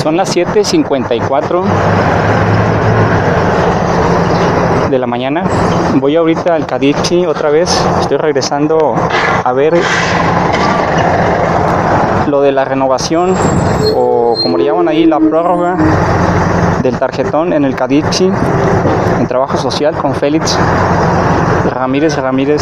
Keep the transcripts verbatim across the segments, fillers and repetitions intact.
Son las siete cincuenta y cuatro de la mañana. Voy ahorita al Cadichi otra vez. Estoy regresando a ver lo de la renovación, o como le llaman ahí, la prórroga del tarjetón en el Cadichi, en trabajo social, con Félix Ramírez Ramírez.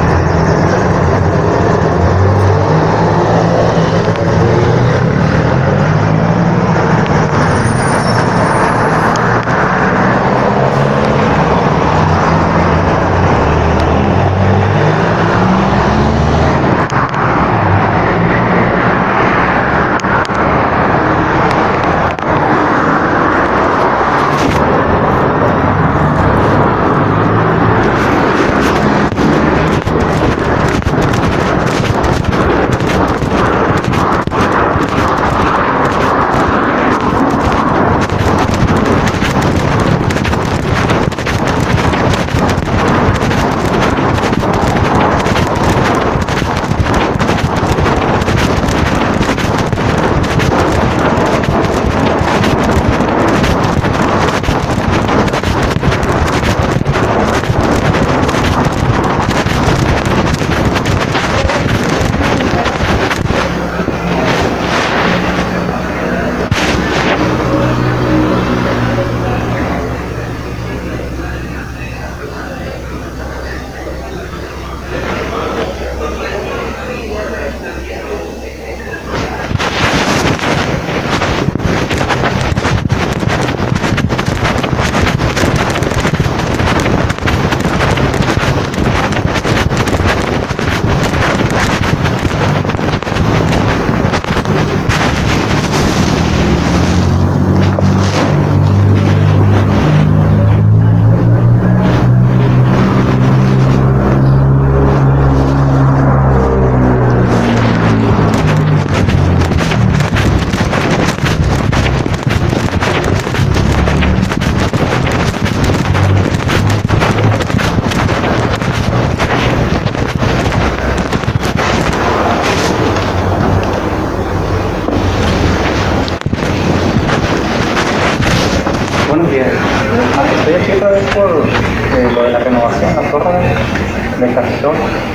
Buenos días. Estoy aquí otra vez por eh, lo de la renovación, la prórroga del tarjetón.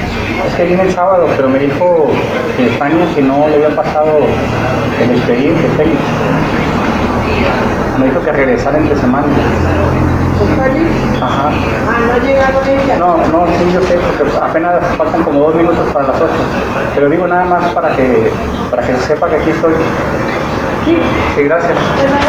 Es que vine el sábado, pero me dijo que España que no le había pasado el expediente, Félix. Me dijo que regresara entre semana. ¿Félix? Ajá. Ah, ¿no ha llegado ella? No, no, sí, yo sé, porque apenas faltan como dos minutos para las ocho. Pero digo nada más para que, para que sepa que aquí estoy. Sí. Sí, gracias. ¿De nada?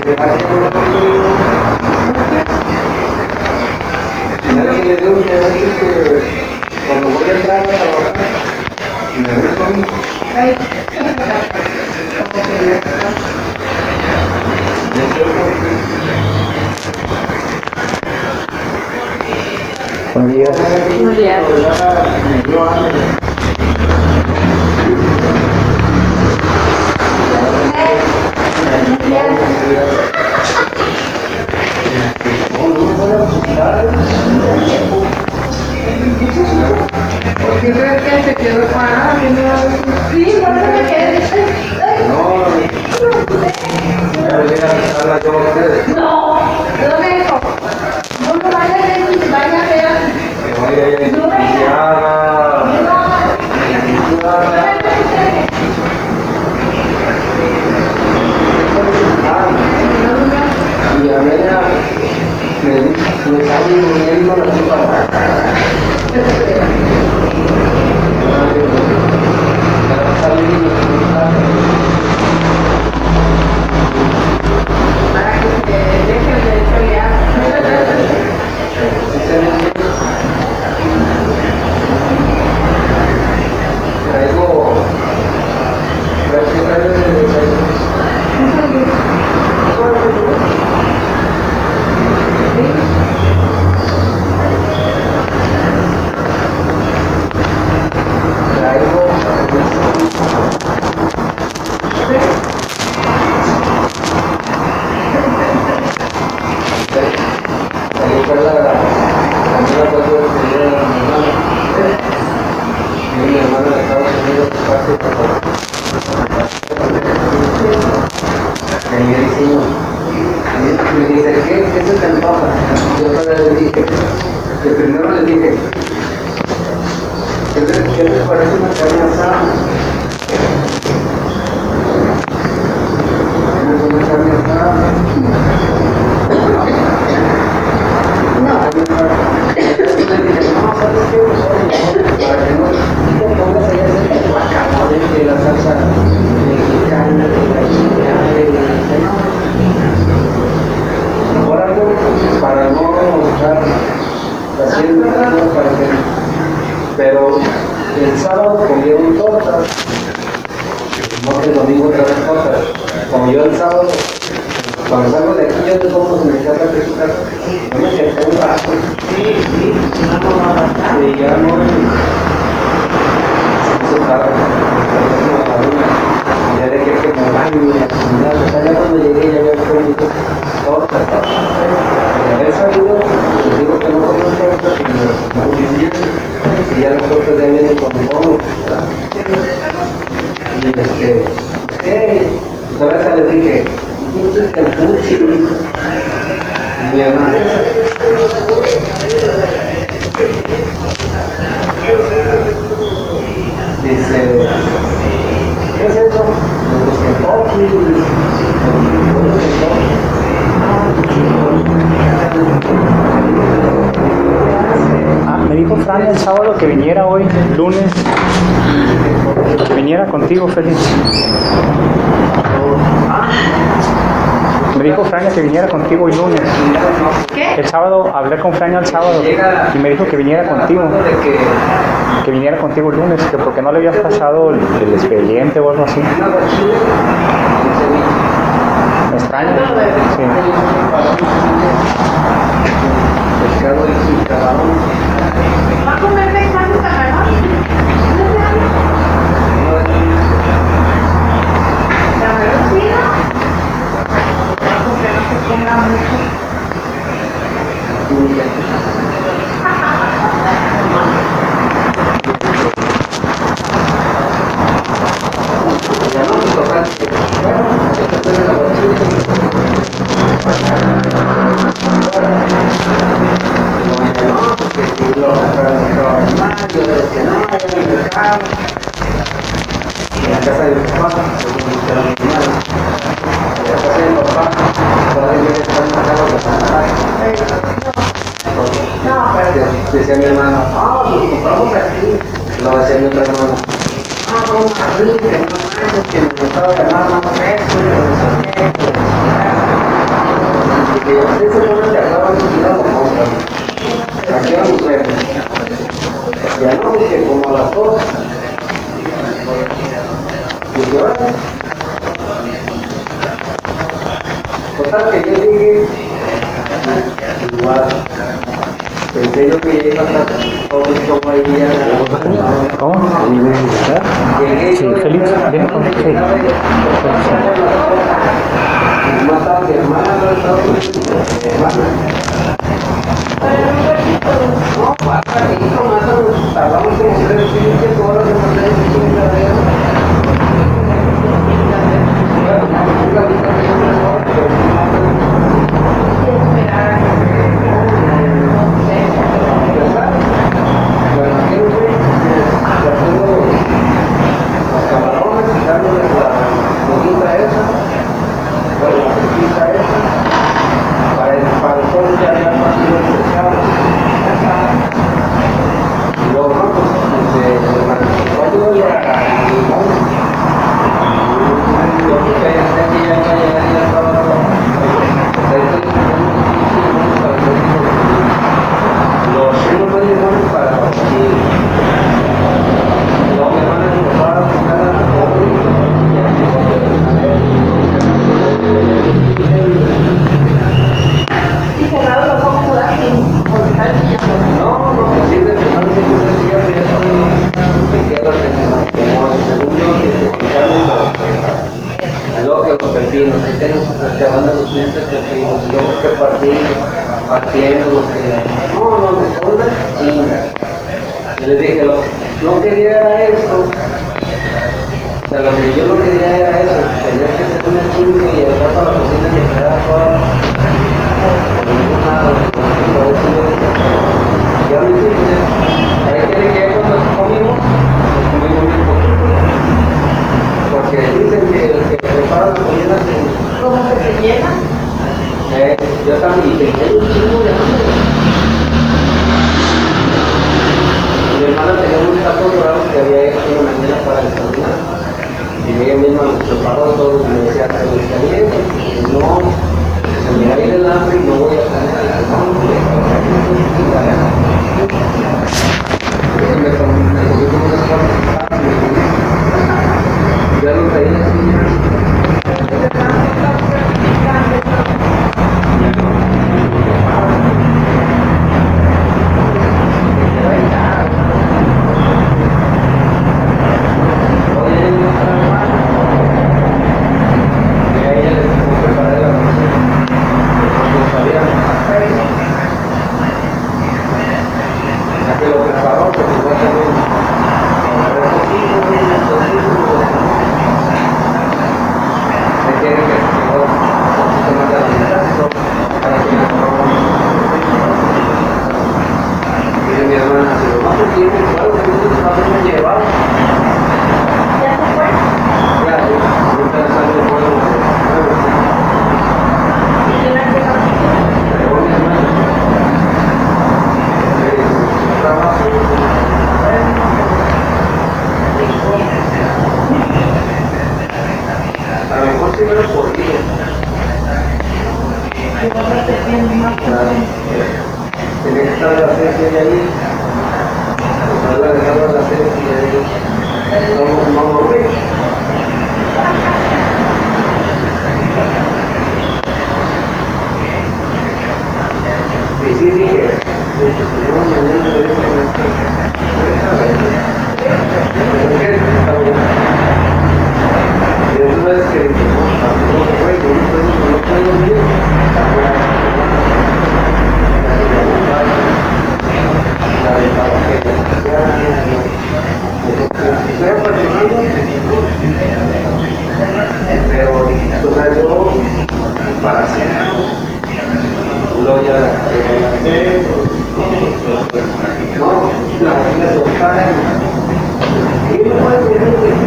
Cuando voy a entrar a trabajar, me voy Buenos días. Buenos días. ¿Por qué crees que se quedó parada? Sí, por eso me quedé. No, No, no me dijo. No me vaya a ver, vaya a ver. No me y a ver, me, me sale muriendo la chupa. para que se deje de pelear. Traigo, traigo me dice, ¿qué? ¿Qué se te antoja? Yo todavía le dije, que primero le dije, ¿qué les, qué les parece una carne asada? ¿Tienes una carne asada? No. Entonces le dije, no, ¿sabes qué? Para que no te pongas allá en el guacamole, que la salsa mexicana, que la chingada, que no. Por algo, para no estar haciendo nada, para que... Pero el sábado comieron tortas, no que el domingo traen tortas. Como yo el sábado, cuando salgo de aquí, yo te pongo en mi casa de su casa, yo me senté un rato. Y ya no... Se puso tarde, y ya dejé que me bañe, ya cuando llegué ya había comido tortas. De haber salido, les digo que no comí tortas y me muy bien, y ya las tortas ya vienen con mono. Y este, hey, todavía les dije, ¿qué es el puchi? Y mi hermana, dice, ¿qué es eso? Los Kentucky. Ah, me dijo Fran el sábado que viniera hoy, lunes, que viniera contigo, Félix. Me dijo Fran que viniera contigo el lunes. ¿Qué? El sábado, hablé con Fran el sábado y me dijo que viniera contigo. Que viniera contigo el lunes, que porque no le habías pasado el, el expediente o algo así. ¿Me extraña? Sí. Pescado y camarón. ¿Va a comer pescado y camarón? ¿Camarón sí, no? Porque no se ponga mucho. Ya no me toca. Bueno, esto fue la en la casa de mi papá, según mi hermano, en la casa de mi papá, todavía están sacados de la casa. Decía mi hermano, ah, pues compramos aquí. Lo decía mi otro hermano, ah, vamos a abrir, que no manches, que me gustaba llamar más eso, y no sé qué. Porque ustedes se ponen de acuerdo y no lo compran. Aquí vamos a ver. Ya no, que como a las dos. ¿Y qué hora? Total que yo llegué igual. Pensé yo que iba a estar todo el show ahí ya. ¿Cómo? Llegué Sí, yo, Félix, ven con sí. no estaba mi hermana, no estaba mi hermana. No, pasa que nomás nos tardamos como tres, cinco horas en hacer el chingadero. Bueno, nunca vi que me llaman ahora, pero sí más o menos. ¿Verdad? Bueno, aquí no sé, ya tengo los camarones, quitándoles la boquita esa, bueno, la pesquisa esa, para el para el sol ya ya más o menos pescado. Y luego, no, pues, este, cuando yo ya limón, yo creo que ya ya ya ya ya ya estaba todo. Los chinos no limones para aquí. Luego mi hermana se lo va a buscar a la pobre y ya se va Y cerrado los ojos por aquí, porque está el niño. no, no, sí, de hermano se puede decir que ya son pequeños como el segundo que se quitaron y luego que los pepinos, que tenemos que van a los clientes que pepinos, y luego que partir, partiendo, lo que no, no, no, son una chinga. Y les dije, lo, no quería era esto, o sea, lo que yo no quería era eso, tenía que ser una chinga y entrar para la cocina y quedar toda, por ningún lado, por eso yo dije, ya me dije, ahí quiere que cuando comimos, pues comimos muy poquito, porque dicen que el que prepara la comida se... ¿Cómo que se llena? Eh, yo también tenía un chingo de hambre. Mi hermana tenía unos tacos dorados que había hecho en la mañana para desayunar. Y ella misma los preparó todos y me decía, ¿te gustaría eso? Y yo, no, se me va a ir el hambre y no voy a comer. Entonces me comí me comí como unas cuantas tacos y me comí. Ya lo traía así. Tenía que estar la serie de ahí, pues había dejado la serie de ahí, no, no lo vi. Y sí dije, no, mañana me voy a ¿por qué? Está bien. Y otra vez que dije, no, no puedo, no puedo, no puedo ir. Pero, o sea, yo para hacer luego ya no, la cocina se cae y no puede ser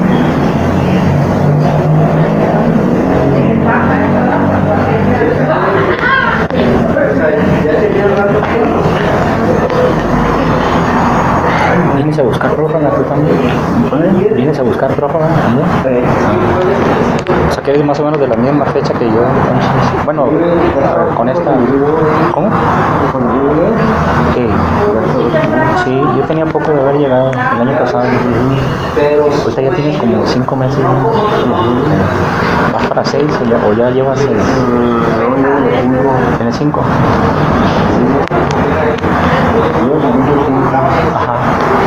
ya tenía rato tiempo. ¿Vienes a buscar prófaga tú también? ¿Vienes a buscar prófaga también? Sí. Ah. porque eres más o menos de la misma fecha que yo, entonces, bueno, con esta, ¿cómo? Sí, sí, yo tenía poco de haber llegado el año pasado, ahorita ya tienes como cinco meses, ¿no? ¿Vas para seis o ya, o ya llevas seis? ¿Tienes cinco? Ajá.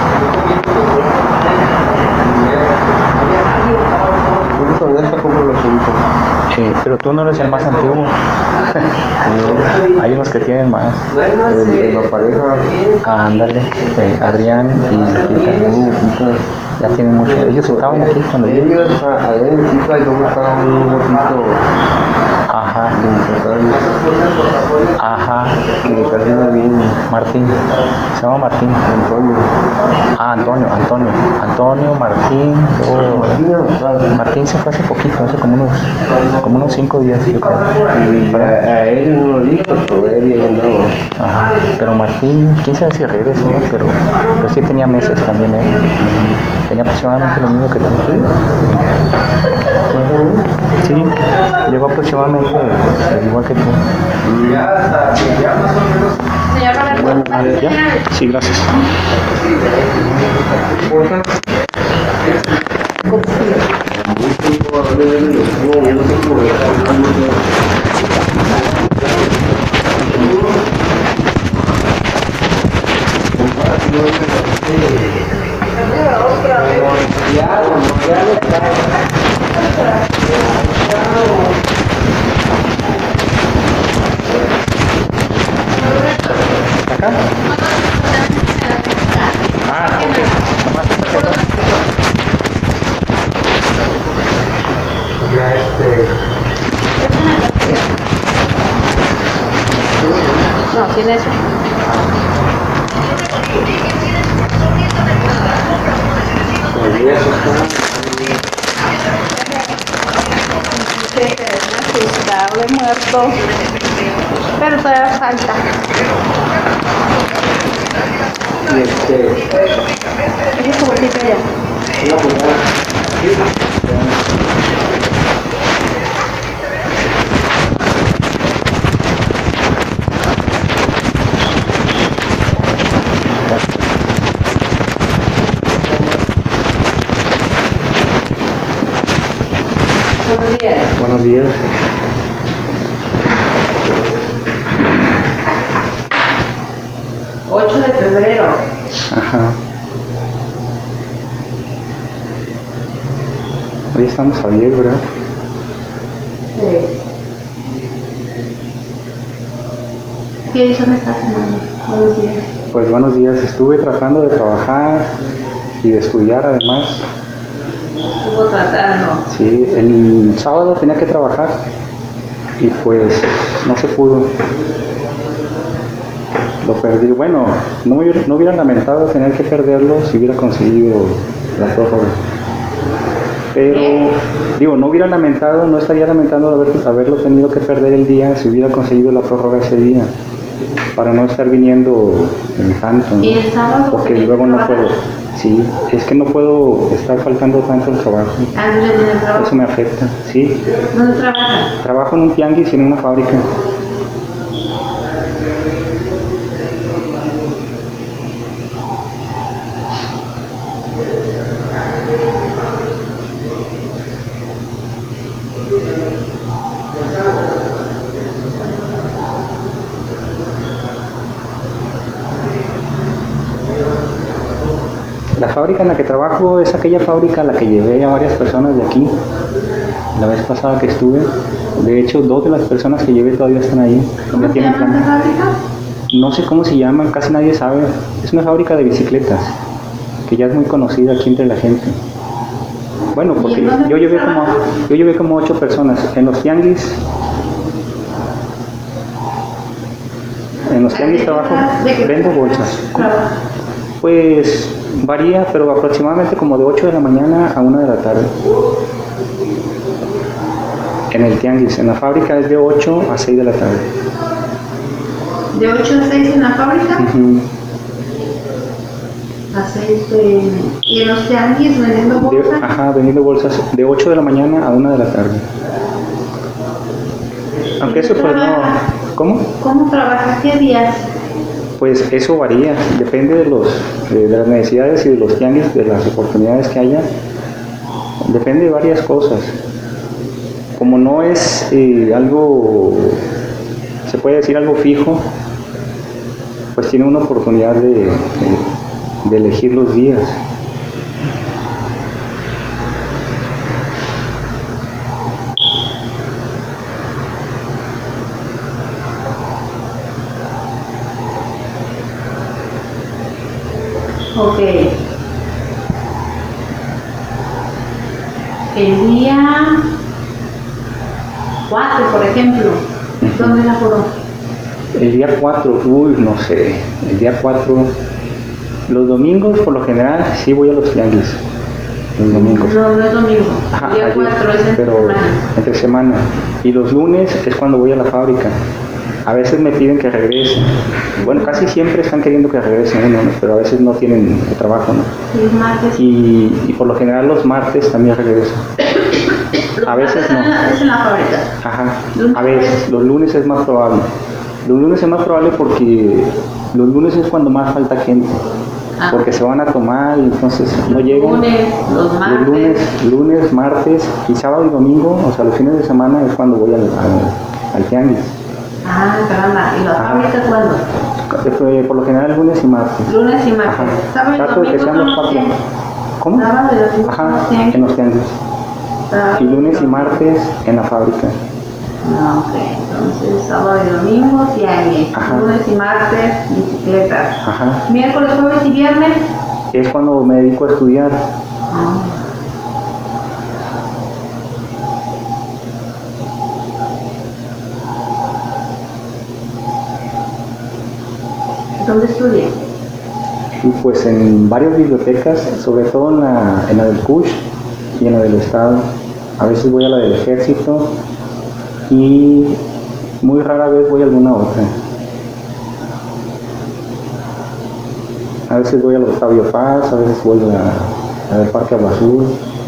Sí, pero tú no eres el más antiguo. Hay unos que tienen más. En la pareja. Ah, ándale, eh, Adrián y Lupita. Ya tienen mucho. Ellos estaban aquí cuando yo. Ellos, allá en Chica, y luego estaban un poquito. Ajá. Ajá. Que casi no viene. Martín. Se llama Martín. Antonio. Ah, Antonio, Antonio. Antonio, Martín. Oh. Martín se fue hace poquito, hace como unos, como unos cinco días, yo creo. Y a, a él no lo dijo, pero él ya andaba. Ajá. Pero Martín, quién sabe si regresó, ¿no? pero, pero sí tenía meses también él. Tenía aproximadamente lo mismo que tú. Sí, llegó aproximadamente eh, igual que tú. Señor Valer, ¿Ya? Sí, gracias. ¿Acá? Ah, ok. Ya este. no, tiene eso. Todavía eso está. Asustado, de muerto. Pero todavía falta. Y este. Es como que ya. Una pulgada. Buenos días. Buenos días. ocho de febrero. Ajá. Hoy estamos a diez, ¿verdad? Sí. ¿Qué hizo en esta semana? Buenos días. Pues buenos días. Estuve tratando de trabajar y de estudiar además. Estuvo tratando. Sí, el sábado tenía que trabajar y pues no se pudo. Lo perdí. Bueno, no, me hubiera, no hubiera lamentado tener que perderlo si hubiera conseguido la prórroga. Pero, digo, no hubiera lamentado, no estaría lamentando haber, haberlo tenido que perder el día si hubiera conseguido la prórroga ese día, para no estar viniendo en tanto, ¿no? ¿Y el sábado? Porque luego no puedo. Sí, es que no puedo estar faltando tanto el trabajo. Ah, ¿no tiene trabajo? Eso me afecta, sí. ¿Dónde trabaja? Trabajo en un tianguis y en una fábrica. La fábrica en la que trabajo es aquella fábrica a la que llevé a varias personas de aquí la vez pasada que estuve. De hecho, dos de las personas que llevé todavía están ahí. ¿Cómo Ya se tienen llama plan. esta fábrica? No sé cómo se llaman, casi nadie sabe. Es una fábrica de bicicletas que ya es muy conocida aquí entre la gente. Bueno, porque yo llevé como yo llevé como ocho personas en los tianguis. En los tianguis trabajo, vendo bolsas. Pues varía, pero aproximadamente como de ocho de la mañana a una de la tarde. En el tianguis, en la fábrica es de ocho a seis de la tarde. ¿De ocho a seis en la fábrica? Uh-huh. A seis de... ¿Y en los tianguis vendiendo De, bolsas? ajá, vendiendo bolsas de ocho de la mañana a una de la tarde. Aunque eso pues no... ¿Cómo? ¿Cómo trabajas? ¿Qué días? Pues eso varía, depende de, los, de, de las necesidades y de los tianguis, de las oportunidades que haya. Depende de varias cosas. Como no es eh, algo, se puede decir algo fijo, pues tiene una oportunidad de, de, de elegir los días. Ok. El día cuatro, por ejemplo, ¿dónde la juró? El día cuatro, uy, no sé, el día cuatro, los domingos por lo general sí voy a los tianguis, los domingos. No, no es domingo. Ajá, El día ayer, cuatro es entre pero semana. entre semana. Y los lunes es cuando voy a la fábrica. A veces me piden que regrese. Bueno, casi siempre están queriendo que regrese uno, ¿no? Pero a veces no tienen trabajo, ¿no? Y los martes. Y, y por lo general los martes también regreso. A veces no. Es en la fábrica. Ajá, a veces. Los lunes es más probable. Los lunes es más probable porque los lunes es cuando más falta gente. Ah. Porque se van a tomar y entonces no llegan. Lunes, los martes. Los lunes, lunes, martes y sábado y domingo, o sea, los fines de semana es cuando voy al, al, al tianguis. Ah, caramba. ¿Y la Ah. fábrica cuándo? Eh, Por lo general lunes y martes. Lunes y martes. Ajá. ¿Sábado y Trato de que domingo sean son los los cuatro. tianguis? ¿Cómo? Sábado y domingo son Ajá, los tianguis. en los tianguis. Sábado Y lunes y martes en la fábrica. Ah, ok. Entonces, sábado y domingo, tianguis. Ajá. Lunes y martes, bicicletas. Ajá. Miércoles, jueves y viernes. Es cuando me dedico a estudiar. Ah. ¿Dónde estudias? Y pues en varias bibliotecas, sobre todo en la, en la del C U S H y en la del Estado. A veces voy a la del Ejército y muy rara vez voy a alguna otra. A veces voy al Octavio Paz, a veces voy a, a del Parque Agua Azul.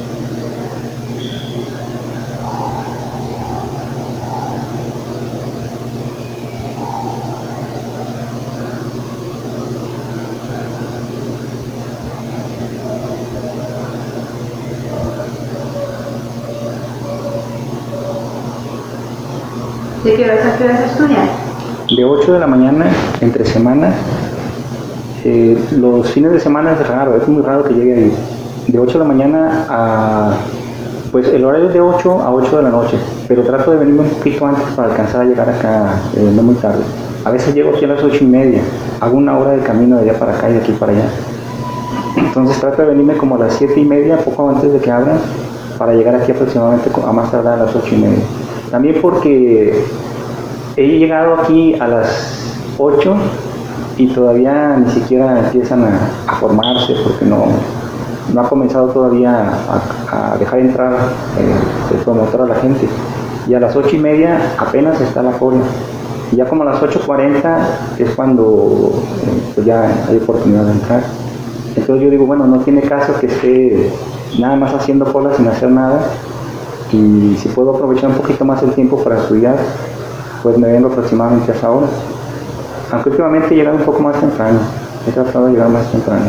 ¿De qué horas a qué horas estudias? De ocho de la mañana, entre semana, eh, los fines de semana es raro, es muy raro que llegue ahí. De ocho de la mañana a... Pues el horario es de ocho a ocho de la noche, pero trato de venirme un poquito antes para alcanzar a llegar acá, eh, no muy tarde. A veces llego aquí a las ocho y media, hago una hora de camino de allá para acá y de aquí para allá. Entonces trato de venirme como a las siete y media, poco antes de que abran, para llegar aquí aproximadamente a más tardar a las ocho y media. También porque he llegado aquí a las ocho y todavía ni siquiera empiezan a, a formarse porque no, no ha comenzado todavía a, a dejar entrar eh, el promotor a la gente. Y a las ocho y media apenas está la cola. Y ya como a las ocho cuarenta es cuando eh, pues ya hay oportunidad de entrar. Entonces yo digo, bueno, no tiene caso que esté nada más haciendo cola sin hacer nada. Y si puedo aprovechar un poquito más el tiempo para estudiar, pues me vengo aproximadamente a esa hora. Aunque últimamente he llegado un poco más temprano, he tratado de llegar más temprano.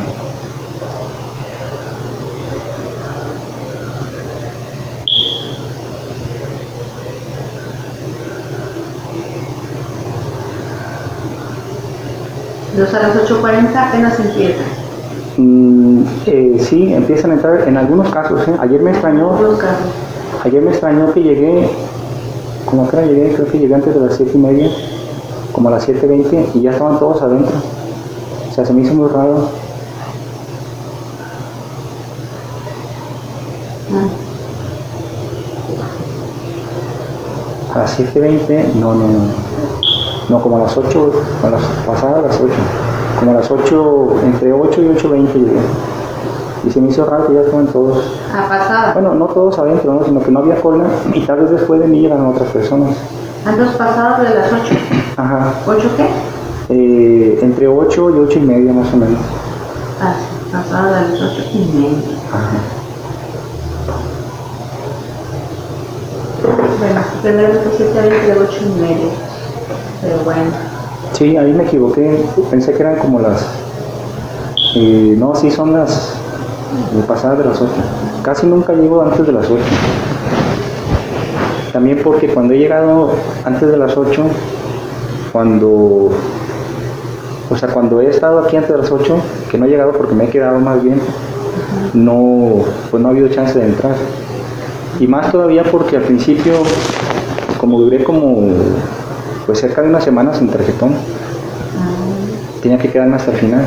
Entonces a las ocho cuarenta apenas empieza. Mm, eh, sí, empiezan a entrar en algunos casos. ¿eh? Ayer me extrañó, Los casos. ayer me extrañó que llegué, como que llegué, creo que llegué antes de las siete y media, como a las siete veinte y ya estaban todos adentro. O sea, se me hizo muy raro. A las siete veinte, no, no, no. No, como a las ocho, a las pasadas las ocho. Como a las ocho, entre ocho y ocho veinte llegué. Y se me hizo raro que ya estaban todos. A pasada. Bueno, no todos adentro, ¿no? Sino que no había cola y tal vez después de mí llegan otras personas. Andas pasadas de las ocho. Ajá. ¿Ocho qué? Eh, entre ocho y ocho y media más o menos. Ah, pasadas de las ocho y media. Ajá. Bueno, primero me pusiste a veinte de ocho y medio. Pero bueno. Sí, ahí me equivoqué. Pensé que eran como las... Eh, no, sí son las eh, pasadas de las ocho. Casi nunca llego antes de las ocho. También porque cuando he llegado antes de las ocho, cuando... O sea, cuando he estado aquí antes de las ocho, que no he llegado porque me he quedado más bien, no, pues no ha habido chance de entrar. Y más todavía porque al principio, como duré como pues cerca de una semana sin tarjetón, tenía que quedarme hasta el final.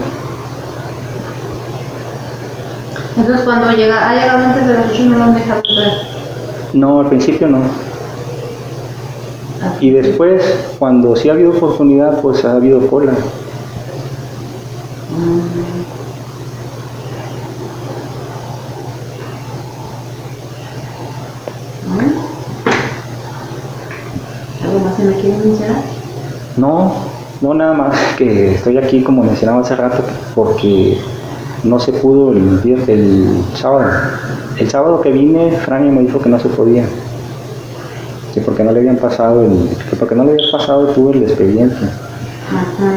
Entonces cuando llega, ha llegado antes de las ocho no lo han dejado entrar. No, al principio no. Y después, cuando sí ha habido oportunidad, pues ha habido cola. ¿Algo más se me quiere mencionar? No, no nada más que estoy aquí como mencionaba hace rato porque no se pudo el, vier- el sábado. El sábado que vine, Frania me dijo que no se podía. Que porque no le habían pasado el, que porque no le había pasado tuvo el expediente. Ajá.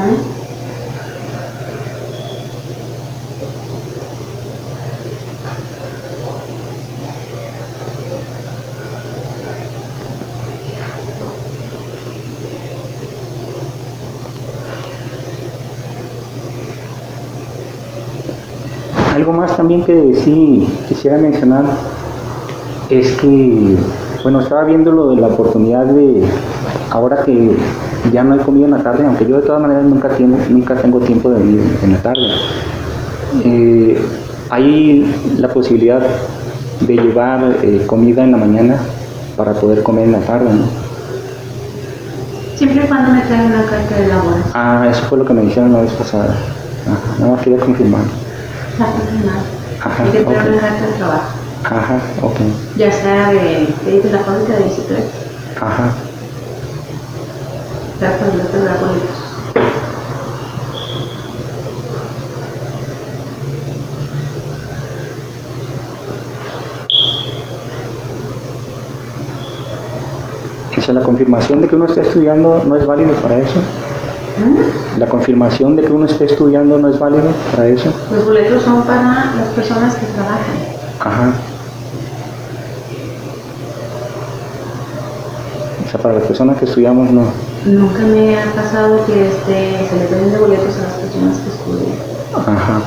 Algo más también que sí quisiera mencionar es que, bueno, estaba viendo lo de la oportunidad de, ahora que ya no hay comida en la tarde, aunque yo de todas maneras nunca tengo, nunca tengo tiempo de venir en la tarde, eh, hay la posibilidad de llevar eh, comida en la mañana para poder comer en la tarde, ¿no? Siempre y cuando me traigan una carta de labor. Ah, eso fue lo que me dijeron la vez pasada. Ajá, nada más quería confirmar. Está confirmado. Ajá, Hay que traer ok. una carta de trabajo. Ajá, ok. Ya sea de, de la fábrica de bicicletas. Ajá. Carta de los arbolitos. O sea, la confirmación de que uno esté estudiando no es válido para eso. ¿Mm? La confirmación de que uno esté estudiando no es válido para eso. Los boletos son para las personas que trabajan. Ajá. O sea, para las personas que estudiamos no. Nunca me ha pasado que este, se le den boletos a las personas que estudian. Ajá.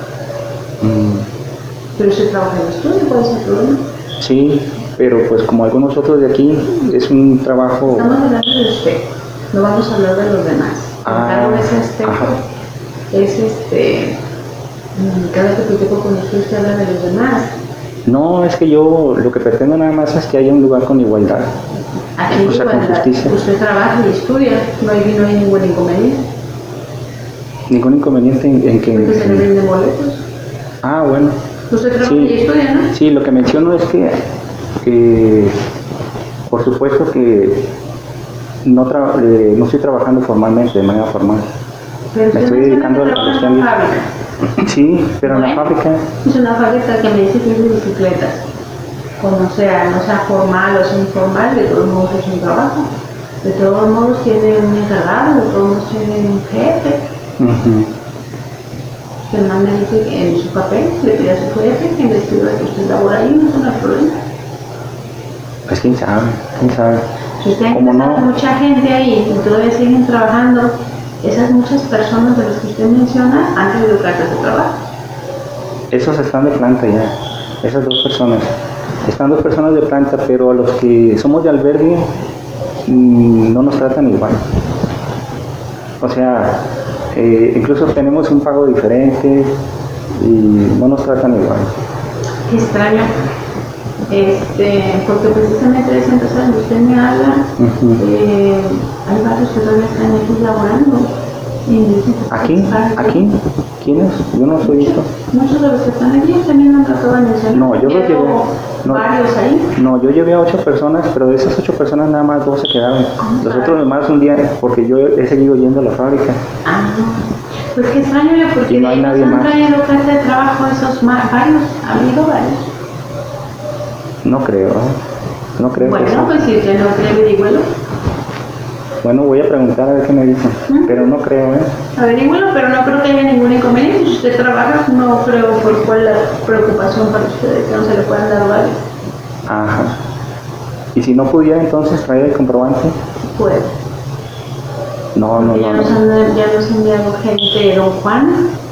Mm, Pero si trabaja en el estudio, ¿cuál es el problema? sí, pero pues como algunos otros de aquí, es un trabajo... Estamos hablando de usted, no vamos a hablar de los demás. Ah, Cada vez este ajá. es este, mm, cada que platico con usted, usted habla de los demás. No, es que yo lo que pretendo nada más es que haya un lugar con igualdad. Aquí O sea, con igualdad. justicia. Usted trabaja y estudia, no hay, no hay ningún inconveniente. Ningún inconveniente en, en que... Porque se le venden boletos. Ah, bueno. Usted trabaja Sí. y estudia, ¿no? Sí, lo que menciono es que, que por supuesto que no, tra- eh, no estoy trabajando formalmente, de manera formal. Pero Me usted estoy menciona dedicando que a trabaja los en una tianguis. fábrica. Sí, pero en la Bueno. fábrica, Es una fábrica que me dice que es de bicicletas. Como sea, no sea formal o sea informal, de todos modos es un trabajo. De todos modos tiene un encargado, de todos modos tiene un jefe. ujú, Que no me dice que en su papel le pide a su jefe que investigue que usted labora ahí, no es un problema. pues quién sabe, quién sabe. Si usted Como encuentra no, mucha gente ahí y todavía siguen trabajando, esas muchas personas de las que usted menciona han tenido cartas de trabajo. esos están de planta ya, esas dos personas. Están dos personas de planta, pero a los que somos de albergue mm, no nos tratan igual. O sea, eh, incluso tenemos un pago diferente y no nos tratan igual. Qué extraño. Este, porque precisamente de esa empresa donde usted me habla, Ujú. eh, hay varios que todavía están aquí laborando. Y me dicen que ¿Aquí? están- ¿Aquí? ¿Quiénes? Yo no soy esto. Muchos de los que están aquí también no me acaban de mencionar. No, yo los Llevo llevé. No. varios ahí. No, yo llevé a ocho personas, pero de esas ocho personas nada más dos se quedaron. Los otros demás un día, porque yo he seguido yendo a la fábrica. Ah, pues qué extraño, porque Y no de hay ellos nadie han más. traído carta de trabajo esos más, varios, ha habido varios. No creo. No creo Bueno, que sí. pues si usted no cree, averígüelo. Bueno, voy a preguntar a ver qué me dicen, ¿Mm? pero no creo, ¿eh? Averígüelo, pero no creo que haya ningún inconveniente. Si usted trabaja, no creo por cuál la preocupación para ustedes, que no se le puedan dar vales. Ajá. ¿Y si no pudiera entonces traer el comprobante? Puede. No, no, Porque ya no. nos no. han, ya nos han enviado gente, don Juan,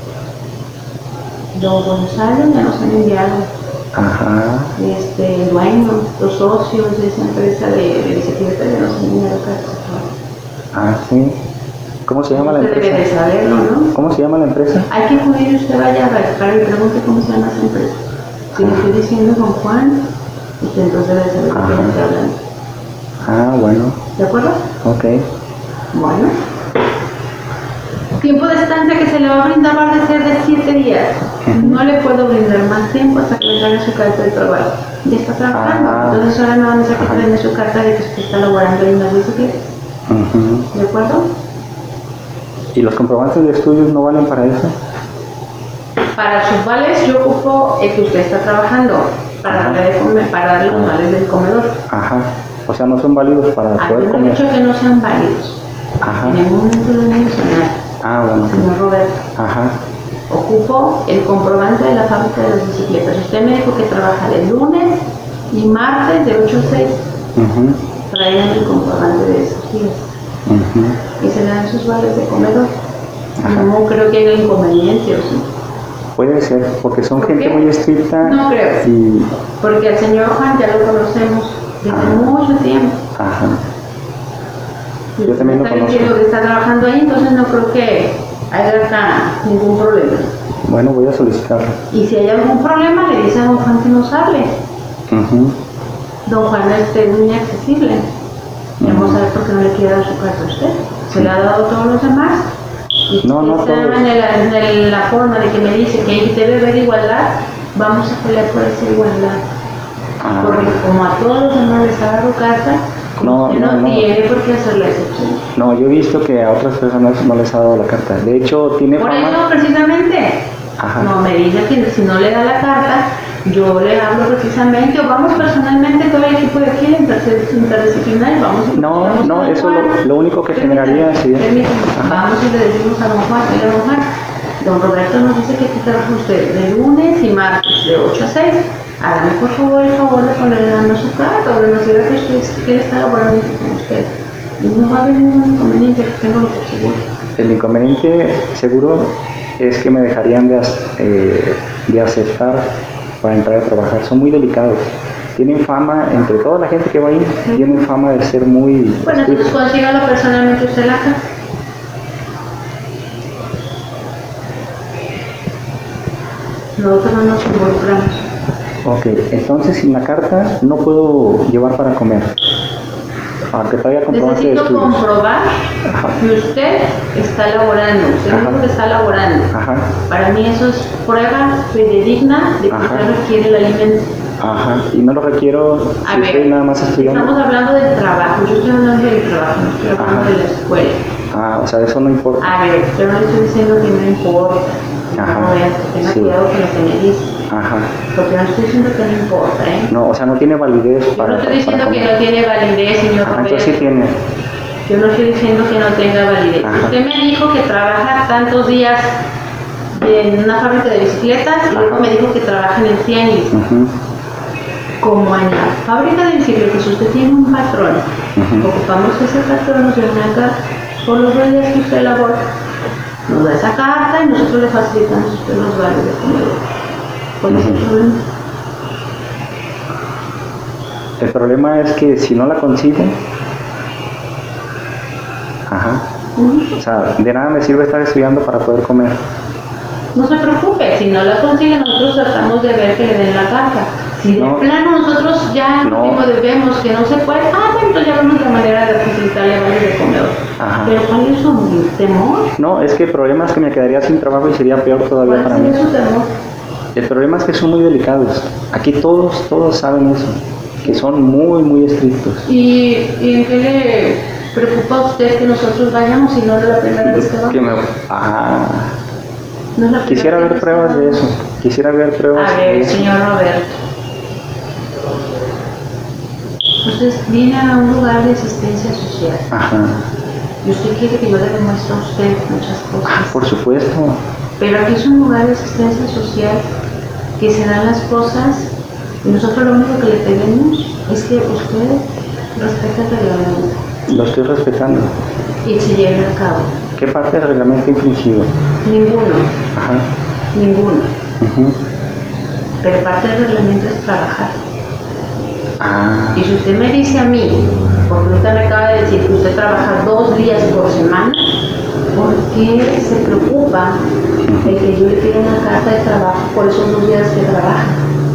don Gonzalo, ya nos han enviado Ajá. este, el dueño, los socios de esa empresa de, de bicicletas, ya nos han enviado cartas. Ah, sí. ¿Cómo se llama la Usted debe de empresa? saberlo, ¿no? ¿Cómo se llama la empresa? Hay que acudir y usted vaya a verificar y pregunte cómo se llama esa empresa. Si le estoy diciendo don Juan, usted entonces debe saber de Ajá. quién está hablando. Ah, bueno. ¿De acuerdo? Ok. Bueno. Tiempo de estancia que se le va a brindar va a ser de siete días. No le puedo brindar más tiempo hasta que le traiga su carta de trabajo. Ya está trabajando. Ah. Entonces ahora no vamos a que traerme su carta de que usted está laborando en la bicicleta. Ujú. ¿De acuerdo? ¿Y los comprobantes de estudios no valen para eso? Para sus vales yo ocupo el que usted está trabajando. Para Ajá. darle, de comer, para darle los vales del comedor. Ajá. O sea, no son válidos para Ah, poder yo no he comer. dicho que no sean válidos. Ajá. En ningún momento lo he mencionado, Ah, bueno. señor Roberto. Ajá. Ocupo el comprobante de la fábrica de las bicicletas. Usted me dijo que trabaja de lunes y martes de ocho a seis. Ujú. Traigan el comprobante de esos días. Ujú. Y se le dan sus vales de comedor. Ajá. No creo que haya inconveniente, ¿o sí? Puede ser, porque son ¿Por gente qué? muy estricta. No creo. Y. Porque al señor Juan ya lo conocemos desde Ajá. mucho tiempo. Ajá. Y Yo también lo está conozco. diciendo que está trabajando ahí, entonces no creo que haya acá ningún problema. Bueno, voy a solicitarlo. Y si hay algún problema, le dice a don Juan que nos hable. Ujú. Don Juan este, es muy accesible. Vamos a ver por qué no le quiere dar su carta a usted. Se le ha dado a todos los demás. Y No, si no está todos. en, el- en el- la forma de que me dice que debe haber igualdad, vamos a pelear por esa igualdad. Ah. Porque como a todos los demás les ha dado carta, No, usted no, no, no. tiene por qué hacer la excepción. No, yo he visto que a otras personas no les ha dado la carta. De hecho, tiene Por fama. eso precisamente, Ajá. no me dice que si no le da la carta, yo le hablo precisamente, o vamos personalmente todo el equipo de aquí, inter- interdisciplinario, vamos y No, vamos no, a don eso Juan. lo, lo único que Permítame, generaría sería. permítame. Ajá. Vamos y le decimos a don Juan, oiga don Juan, don Roberto nos dice que aquí trabaja usted de lunes y martes de ocho a seis. Hágame por favor el favor de ponerle dando su carta o de nos diga que usted quiere estar laborando con usted. Y no va a haber ningún inconveniente, que tengo lo que seguro. El inconveniente seguro es que me dejarían de, ac- eh, de aceptar para entrar a trabajar. Son muy delicados. Tienen fama, entre toda la gente que va ahí, tienen fama de ser muy Bueno, entonces estrictos. consígalo personalmente usted la carta. Nosotros no nos involucramos. Ok, entonces sin la carta no puedo llevar para comer. Aunque traiga comprobante de Necesito estudios. comprobar Ajá. que usted está laborando, usted Ajá. dijo que está laborando. Ajá, Para mí eso es prueba fidedigna de que Ajá. usted requiere el alimento. ajá. Y no lo requiero A si estoy ver, nada más estudiando. estamos hablando del trabajo, yo estoy hablando del trabajo, no estoy hablando Ajá. de la escuela. Ah, o sea, eso no importa. A ver, yo no le estoy diciendo que no importa. Ajá. No, vea, que tenga Sí. cuidado con lo que me dice. Ajá. Porque no estoy diciendo que no importa, ¿eh? No, o sea, no tiene validez Yo para. no estoy para diciendo que comer. no tiene validez, señor Ajá, entonces sí Roberto. tiene. Yo no estoy diciendo que no tenga validez. Ajá. Usted me dijo que trabaja tantos días en una fábrica de bicicletas y luego Ajá. me dijo que trabaja en el tianguis. Ujú, Como en la fábrica de bicicletas usted tiene un patrón, Ujú. ocupamos ese patrón, nos dio una carta por los dos días que usted labora. Nos da esa carta y nosotros le facilitamos a usted los vales de comedor. ¿Cuál es el Ujú. problema? El problema es que si no la consigo, ajá, Ujú. o sea, de nada me sirve estar estudiando para poder comer. No se preocupe, si no la consigue, nosotros tratamos de ver que le den la carta. Si de No. plano nosotros ya No. último vemos que no se puede, ah, bueno, entonces ya vemos la manera de facilitarle vales de comedor. Ajá. Pero ¿cuál es su temor? No, es que el problema es que me quedaría sin trabajo y sería peor todavía para ¿Cuál mí. sería su temor? El problema es que son muy delicados. Aquí todos, todos saben eso, que son muy, muy estrictos. ¿Y, y en qué le preocupa a usted que nosotros vayamos si no es la primera vez que vamos? Que me- ah, No es la primera quisiera vez ver que pruebas de vamos. eso. Quisiera ver pruebas A de ver, eso. señor Roberto. Usted viene a un lugar de asistencia social. Ajá. Y usted quiere que yo le demuestre a usted muchas cosas. Ah, por supuesto. Pero aquí es un lugar de asistencia social que se dan las cosas y nosotros lo único que le pedimos es que usted respete el reglamento. Lo estoy respetando. Y se lleve a cabo. ¿Qué parte del reglamento infringido? Ninguno. Ajá. Ninguno. Uh-huh. Pero parte del reglamento es trabajar. Ah. Y si usted me dice a mí, porque usted me acaba de decir que usted trabaja dos días por semana, ¿por qué se preocupa de que yo le pida una carta de trabajo por esos dos días que trabaja?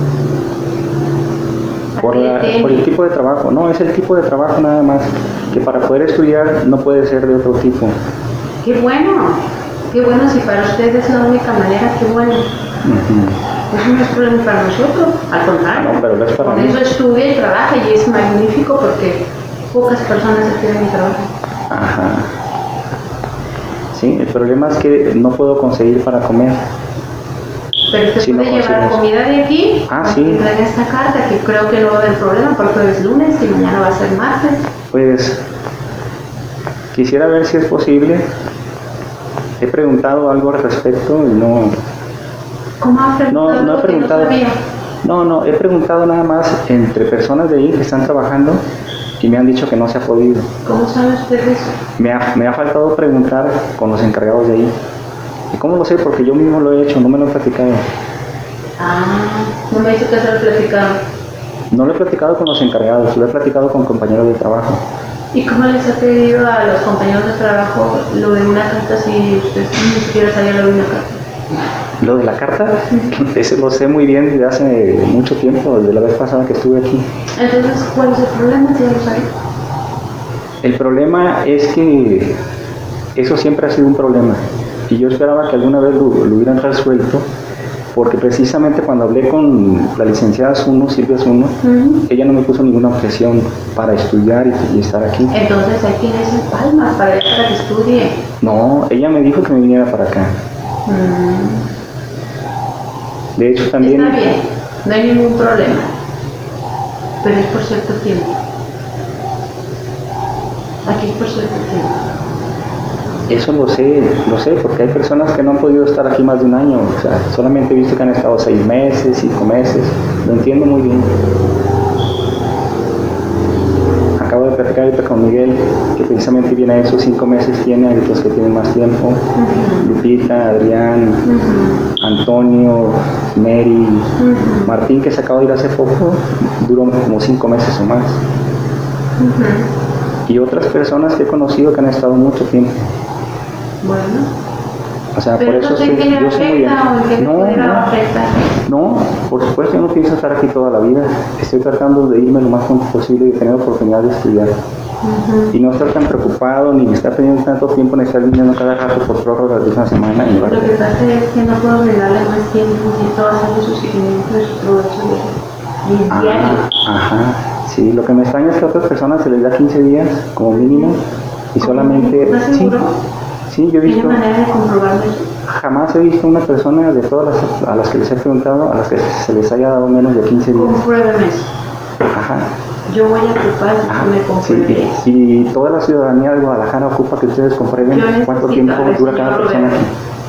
Por, la, por el tipo de trabajo, no, es el tipo de trabajo nada más, que para poder estudiar no puede ser de otro tipo. ¡Qué bueno! ¡Qué bueno! Si para usted es la única manera, ¡qué bueno! Uh-huh. Eso no es problema para nosotros, al contrario. No, pero no es para Con mí. eso estudia y trabaja y es magnífico porque pocas personas se quedan y trabajan. Ajá. Sí, el problema es que no puedo conseguir para comer. Pero usted Sí, puede no llevar consigues. comida de aquí, Ah, aunque sí. traiga esta carta, que creo que no va a haber problema porque hoy es lunes y mañana va a ser martes. Pues quisiera ver si es posible. He preguntado algo al respecto y no, ¿Cómo ha preguntado no, no he algo que preguntado. no sabía? No, no, he preguntado nada más entre personas de ahí que están trabajando y me han dicho que no se ha podido. ¿Cómo sabe usted eso? Me ha, me ha faltado preguntar con los encargados de ahí. ¿Y cómo lo sé? Porque yo mismo lo he hecho, no me lo han platicado. Ah, no me dice que se lo platicado. No lo he platicado con los encargados, lo he platicado con compañeros de trabajo. ¿Y cómo les ha pedido a los compañeros de trabajo lo de una carta si usted ni siquiera sabía lo de una carta? Lo de la carta, ese lo sé muy bien desde hace mucho tiempo, desde la vez pasada que estuve aquí. Entonces, ¿cuál es el problema si ya lo sabe? El problema es que eso siempre ha sido un problema y yo esperaba que alguna vez lo, lo hubieran resuelto, porque precisamente cuando hablé con la licenciada Zuno, Silvia Zuno, uh-huh. ella no me puso ninguna objeción para estudiar y, y estar aquí. Entonces hay que irse en Palmas para, para que estudie. No, ella me dijo que me viniera para acá. Mm. De hecho también... Está bien, no hay ningún problema, pero es por cierto tiempo. Aquí es por cierto tiempo. Eso lo sé, lo sé, porque hay personas que no han podido estar aquí más de un año. O sea, solamente he visto que han estado seis meses, cinco meses. Lo entiendo muy bien. Acabo de platicar ahorita con Miguel, que precisamente viene a esos cinco meses, tiene, hay otros que tienen más tiempo. Uh-huh. Lupita, Adrián, uh-huh. Antonio, Mary, uh-huh. Martín, que se acaba de ir hace poco, duró como cinco meses o más. Uh-huh. Y otras personas que he conocido que han estado mucho tiempo. Bueno. O sea, pero por eso estoy, estoy, yo soy muy bien. No, no, no, por supuesto yo no pienso estar aquí toda la vida. Estoy tratando de irme lo más pronto posible y de tener la oportunidad de estudiar. Uh-huh. Y no estar tan preocupado ni estar teniendo tanto tiempo en estar viniendo cada rato por prórrogas de una semana. Y lo que pasa es que no puedo brindarle más tiempo, necesito hacer su seguimiento de su provecho de diario. Ajá, sí, lo que me extraña es que a otras personas se les da quince días como mínimo y solamente... ¿Estás seguro? Sí, sí, yo he visto... ¿Tiene manera de comprobarlo? Jamás he visto una persona de todas las a las que les he preguntado, a las que se les haya dado menos de quince días. Compruébeme eso. Ajá. Yo voy a ocupar que me compruebe eso. Sí, y, y toda la ciudadanía de Guadalajara ocupa que ustedes comprueben cuánto tiempo dura cada persona aquí.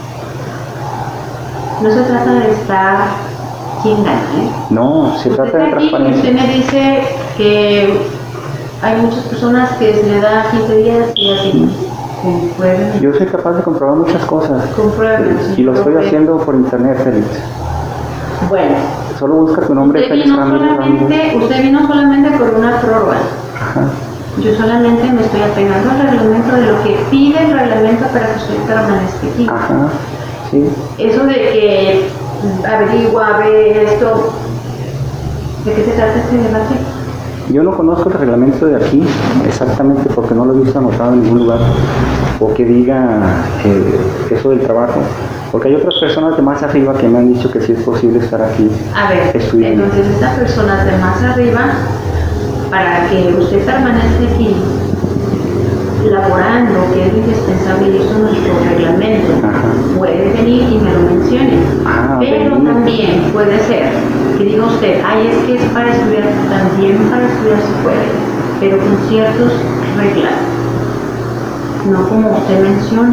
No se trata de estar quién gana, ¿eh? No, se usted trata de transparencia. Usted me dice que hay muchas personas que se le da quince días y así. Compruébeme. Yo soy capaz de comprobar muchas cosas. Compruébeme. Y lo estoy haciendo por internet, Félix. Bueno. Solo busca tu nombre, usted Félix vino Ramírez solamente, Ramírez. Usted vino solamente por una prórroga. Ajá. Yo solamente me estoy apegando al reglamento de lo que pide el reglamento para que usted permanezca aquí. Ajá, sí. Eso de que averigua, ve esto, ¿de qué se trata este debate? Yo no conozco el reglamento de aquí exactamente porque no lo he visto anotado en ningún lugar o que diga eh, eso del trabajo. Porque hay otras personas de más arriba que me han dicho que sí es posible estar aquí A ver, estudiando. Entonces estas personas de más arriba, para que usted permanezca aquí, laborando, que es indispensable y eso es nuestro reglamento, Ajá. puede venir y me lo mencione. Ah, Pero venir. también puede ser que diga usted, ay, es que es para estudiar, también para estudiar se puede, pero con ciertas reglas, no como usted menciona,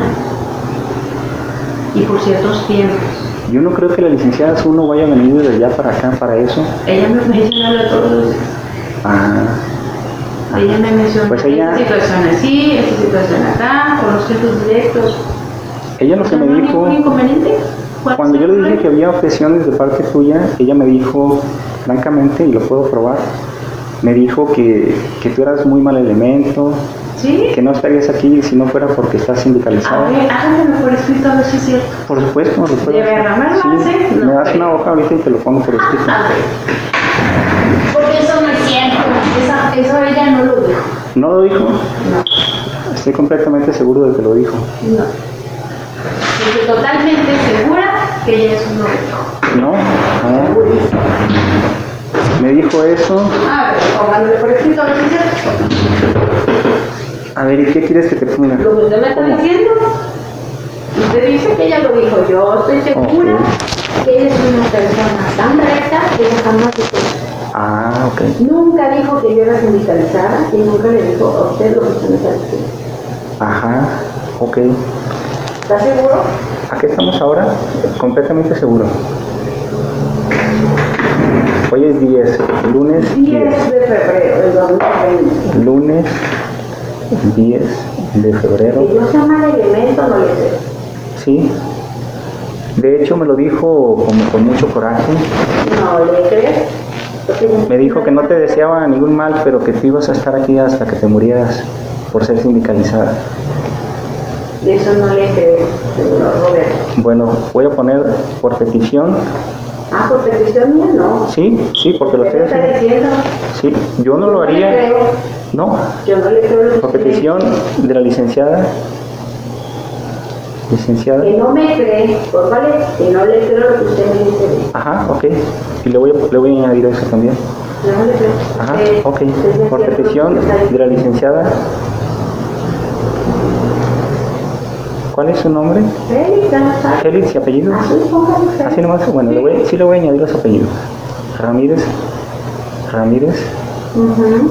y por ciertos tiempos. Yo no creo que la licenciada Zuno vaya a venir de allá para acá para eso. Ella me menciona a todos los días. Ah. Ella me menciona Pues ella- esta situación así, esta situación acá, con los jefes directos. Ella lo que ¿No me hay dijo, ningún inconveniente? ¿Cuál cuando es yo el le dije que problema? había objeciones de parte tuya, ella me dijo, francamente, y lo puedo probar, me dijo que, que tú eras muy mal elemento, ¿Sí? que no estarías aquí si no fuera porque estás A sindicalizada. ver, háganmelo por escrito a ver si es cierto. Por supuesto, lo puedo ¿De hacer. verdad me lo Sí, hace? me No das creo. una hoja ahorita y te lo pongo por escrito. A ver. Porque eso no es cierto. Esa, eso ella no lo dijo. ¿No lo dijo? No, Estoy completamente seguro de que lo dijo. no. Estoy totalmente segura que ella eso no lo dijo. ¿No? Ah, Segurísima. me dijo eso. A ver, pónganle por escrito a ver si es cierto. A ver, ¿y qué quieres que te ponga? Lo que usted me está ¿Cómo? diciendo, usted dice que ella lo dijo. Yo estoy segura Ok. que ella es una persona tan recta que ella jamás dijo eso. Ah, ok. Nunca dijo que yo era sindicalizada y nunca le dijo a usted lo que usted me está diciendo. Ajá, ok. ¿Está seguro? ¿A qué estamos ahora? Completamente seguro. Hoy es diez, lunes diez. diez de febrero del dos mil veinte. Lunes diez de febrero. Que yo sea mal elemento, no le sé. Sí. De hecho, me lo dijo como con mucho coraje. No le crees. Me dijo que no te deseaba ningún mal, pero que tú ibas a estar aquí hasta que te murieras por ser sindicalizada. Eso no le creo, señor Roberto. Bueno, voy a poner por petición. Ah, por petición mía, no. Sí, sí, porque lo ¿Qué estoy me está haciendo. diciendo? Sí, yo no lo No le haría. creo. No, Yo no le creo lo que por usted me petición de la licenciada. Licenciada. Que no me cree, pues vale, que no le creo lo que usted me dice. Ajá, ok. Y le voy a, le voy a añadir eso también. No le creo. Ajá, Usted- ok. usted es Por cierto petición que está de la diciendo. licenciada. ¿Cuál es su nombre? Félix, ya está. Félix y apellido. Así póngale Félix. Así nomás, bueno, le voy, sí le voy a añadir los apellidos. Ramírez. Ramírez. Ujú.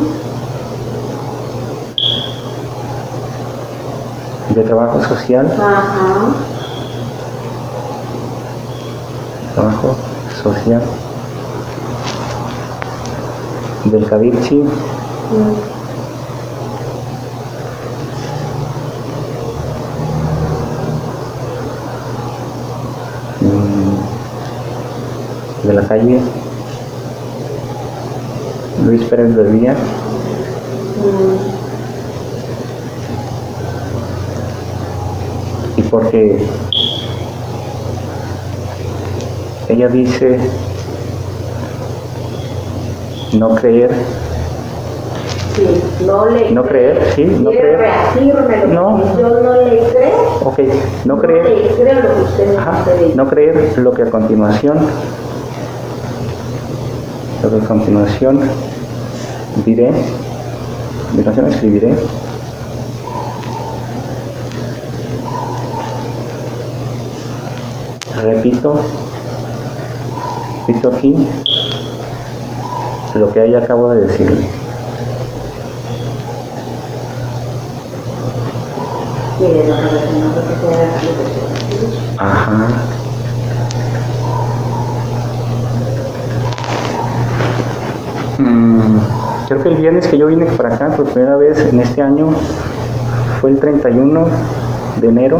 De Trabajo Social. Ajá. Trabajo Social. Del Cadirchi. Mm. De la calle Luis Pérez del Villa, Mm. y porque ella dice no creer, Sí, no le no creer, sí, no ¿Quiere creer, reafírmelo? No. Yo no le creo. ok, no No creer, le creo lo que usted me ajá, dice. no creer lo que a continuación, lo que a continuación diré, a continuación escribiré. Repito, repito aquí lo que ella acabo de decirle. Mire, no, no, no, no, porque sea lo que sea. Ajá. Mm, creo que el viernes que yo vine para acá por primera vez en este año fue el treinta y uno de enero.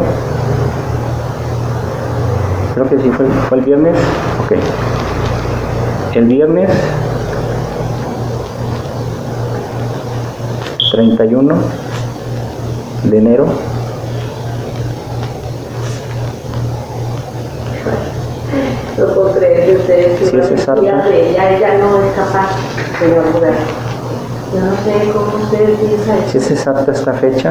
Creo que sí, fue, fue el viernes. Ok. El viernes treinta y uno de enero. No puedo creer que ustedes Sí, es exacto. de ella, ella no es capaz, señor Roberto. Yo no sé cómo ustedes piensan Si eso. es exacta esta fecha.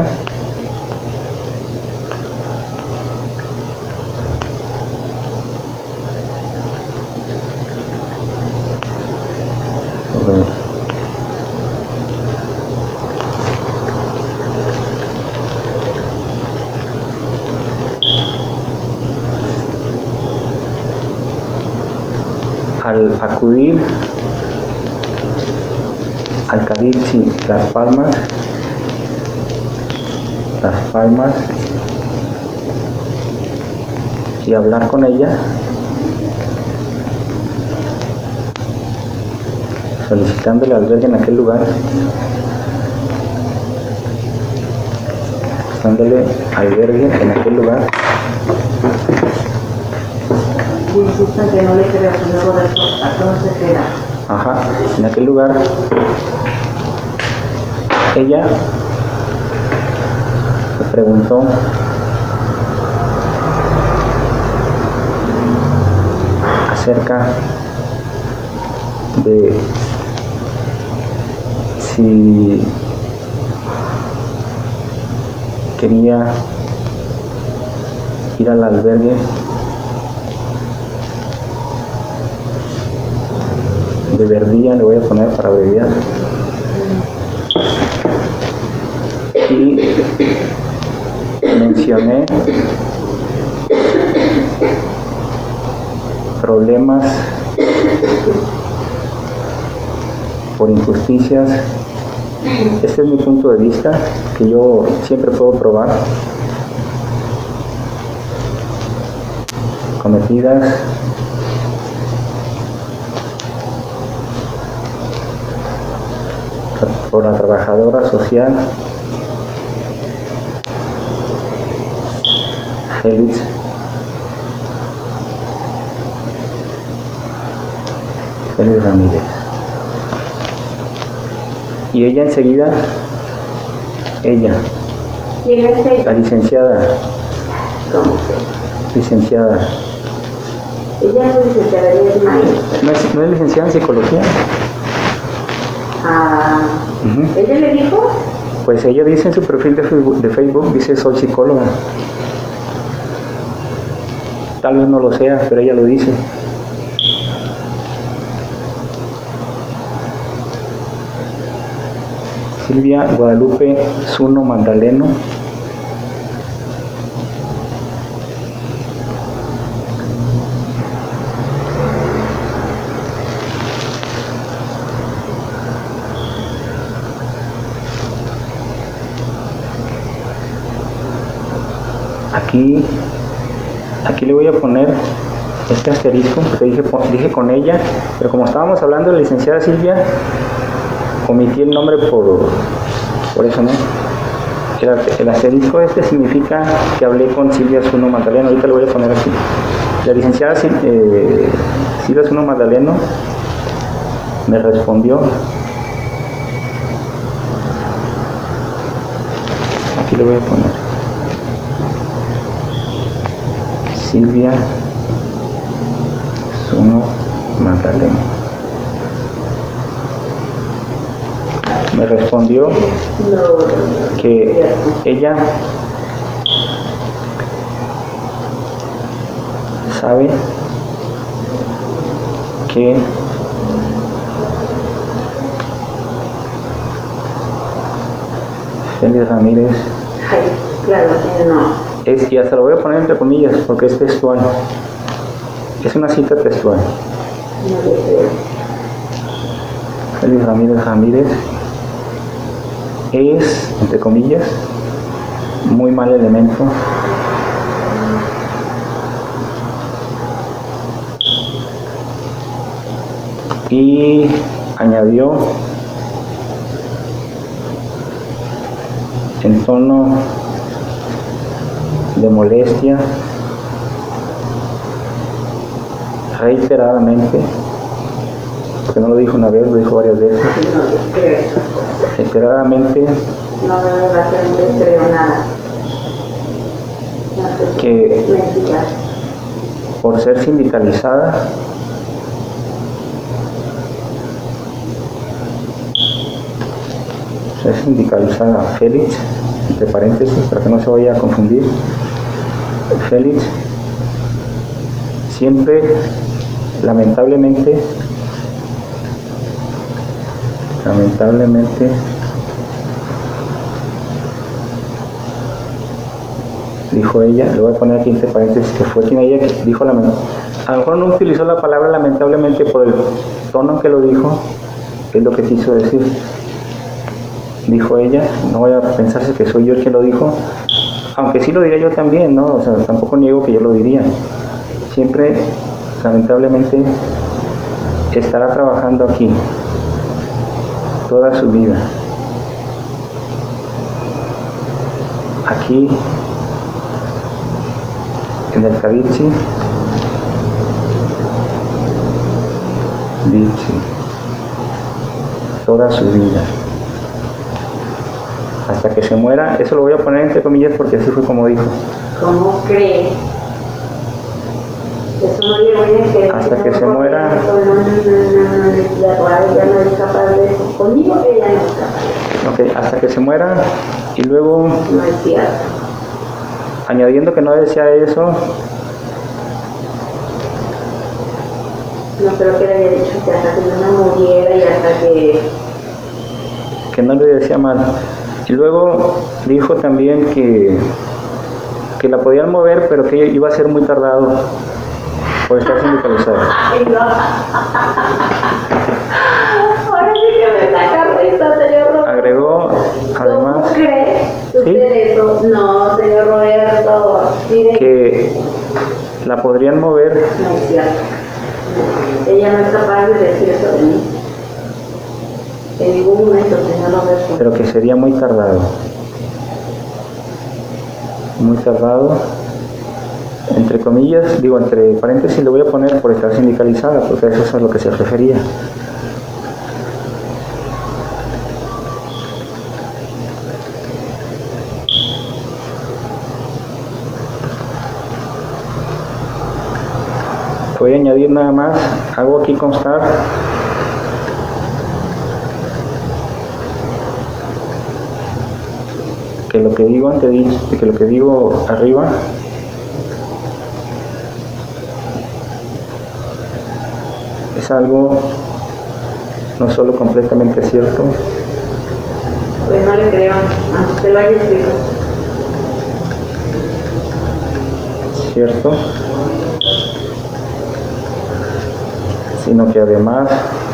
A ver. al acudir al Cadixi Las Palmas, Las Palmas, y hablar con ella, solicitándole albergue en aquel lugar, dándole albergue en aquel lugar. Y insisten que no le creo, que luego de eso, ¿a dónde se queda? Ajá, en aquel lugar, ella me preguntó acerca de si quería ir al albergue de Verdilla, le voy a poner para abreviar, y mencioné problemas por injusticias. Este es mi punto de vista, que yo siempre puedo probar, cometidas por la trabajadora social Félix Félix Ramírez. Y ella enseguida, ella, ¿Quién es la ella? licenciada, ¿Cómo se? licenciada, Ella es licenciada, ella es maestra. ¿no es, no es licenciada en psicología? Ah, Ujú. ¿ella le dijo? Pues ella dice en su perfil de Facebook, de Facebook, dice soy psicóloga. Tal vez no lo sea, pero ella lo dice. Silvia Guadalupe Zuno Magdaleno. Aquí, aquí le voy a poner este asterisco, porque dije, dije con ella, pero como estábamos hablando de la licenciada Silvia, omití el nombre por, por eso, ¿no? El, el asterisco este significa que hablé con Silvia Zuno Magdaleno. Ahorita lo voy a poner aquí. La licenciada eh, Silvia Zuno Magdaleno me respondió. Aquí lo voy a poner. Silvia Zuno Magdaleno me respondió que ella sabe que Félix Ramírez Ay, claro que no. es, y hasta lo voy a poner entre comillas porque es textual, es una cita textual. No le creo. Félix Ramírez Ramírez es, entre comillas, muy mal elemento y añadió en tono de molestia reiteradamente, porque no lo dijo una vez, lo dijo varias veces, No le creo. reiteradamente No me va a hacer, no le creo nada. No sé que mentira. por ser sindicalizada ser sindicalizada Félix, entre paréntesis para que no se vaya a confundir, Félix siempre lamentablemente lamentablemente dijo ella, le voy a poner aquí entre paréntesis que fue quien ella dijo, a lo mejor no utilizó la palabra lamentablemente por el tono en que lo dijo, es lo que quiso decir. Dijo ella, no vaya a pensarse que soy yo el que lo dijo, aunque sí lo diría yo también, ¿no? O sea, tampoco niego que yo lo diría. Siempre, lamentablemente, estará trabajando aquí toda su vida. Aquí, en el Cavichi, Vichy, toda su vida. Hasta que se muera, eso lo voy a poner entre comillas porque así fue como dijo. ¿Cómo cree? Eso no le voy a decir. Hasta que se muera. No, no, no, no, no, la cual ella no es capaz de eso. Conmigo ella no es capaz. Ok, hasta que se muera y luego. No es cierto. Añadiendo que no desea eso. No creo que le haya dicho que hasta que no me muriera y hasta que. Que no le decía mal. Y luego dijo también que, que la podían mover, pero que iba a ser muy tardado por estar sindicalizada. Ahora sí que me saca risa, señor Roberto. Agregó, además, ¿Cómo cree usted ¿sí? eso? No, señor Roberto. Mire. Que la podrían mover. No es cierto. Ella no es capaz de decir eso de mí. En ningún momento, señor Roberto. Pero que sería muy tardado. Muy tardado. Entre comillas, digo, entre paréntesis le voy a poner por estar sindicalizada, porque eso es a lo que se refería. Voy a añadir nada más, hago aquí constar que lo que digo ante que lo que digo arriba es algo no solo completamente cierto. Pues no le creo, aunque usted lo haya escrito. Cierto, sino que además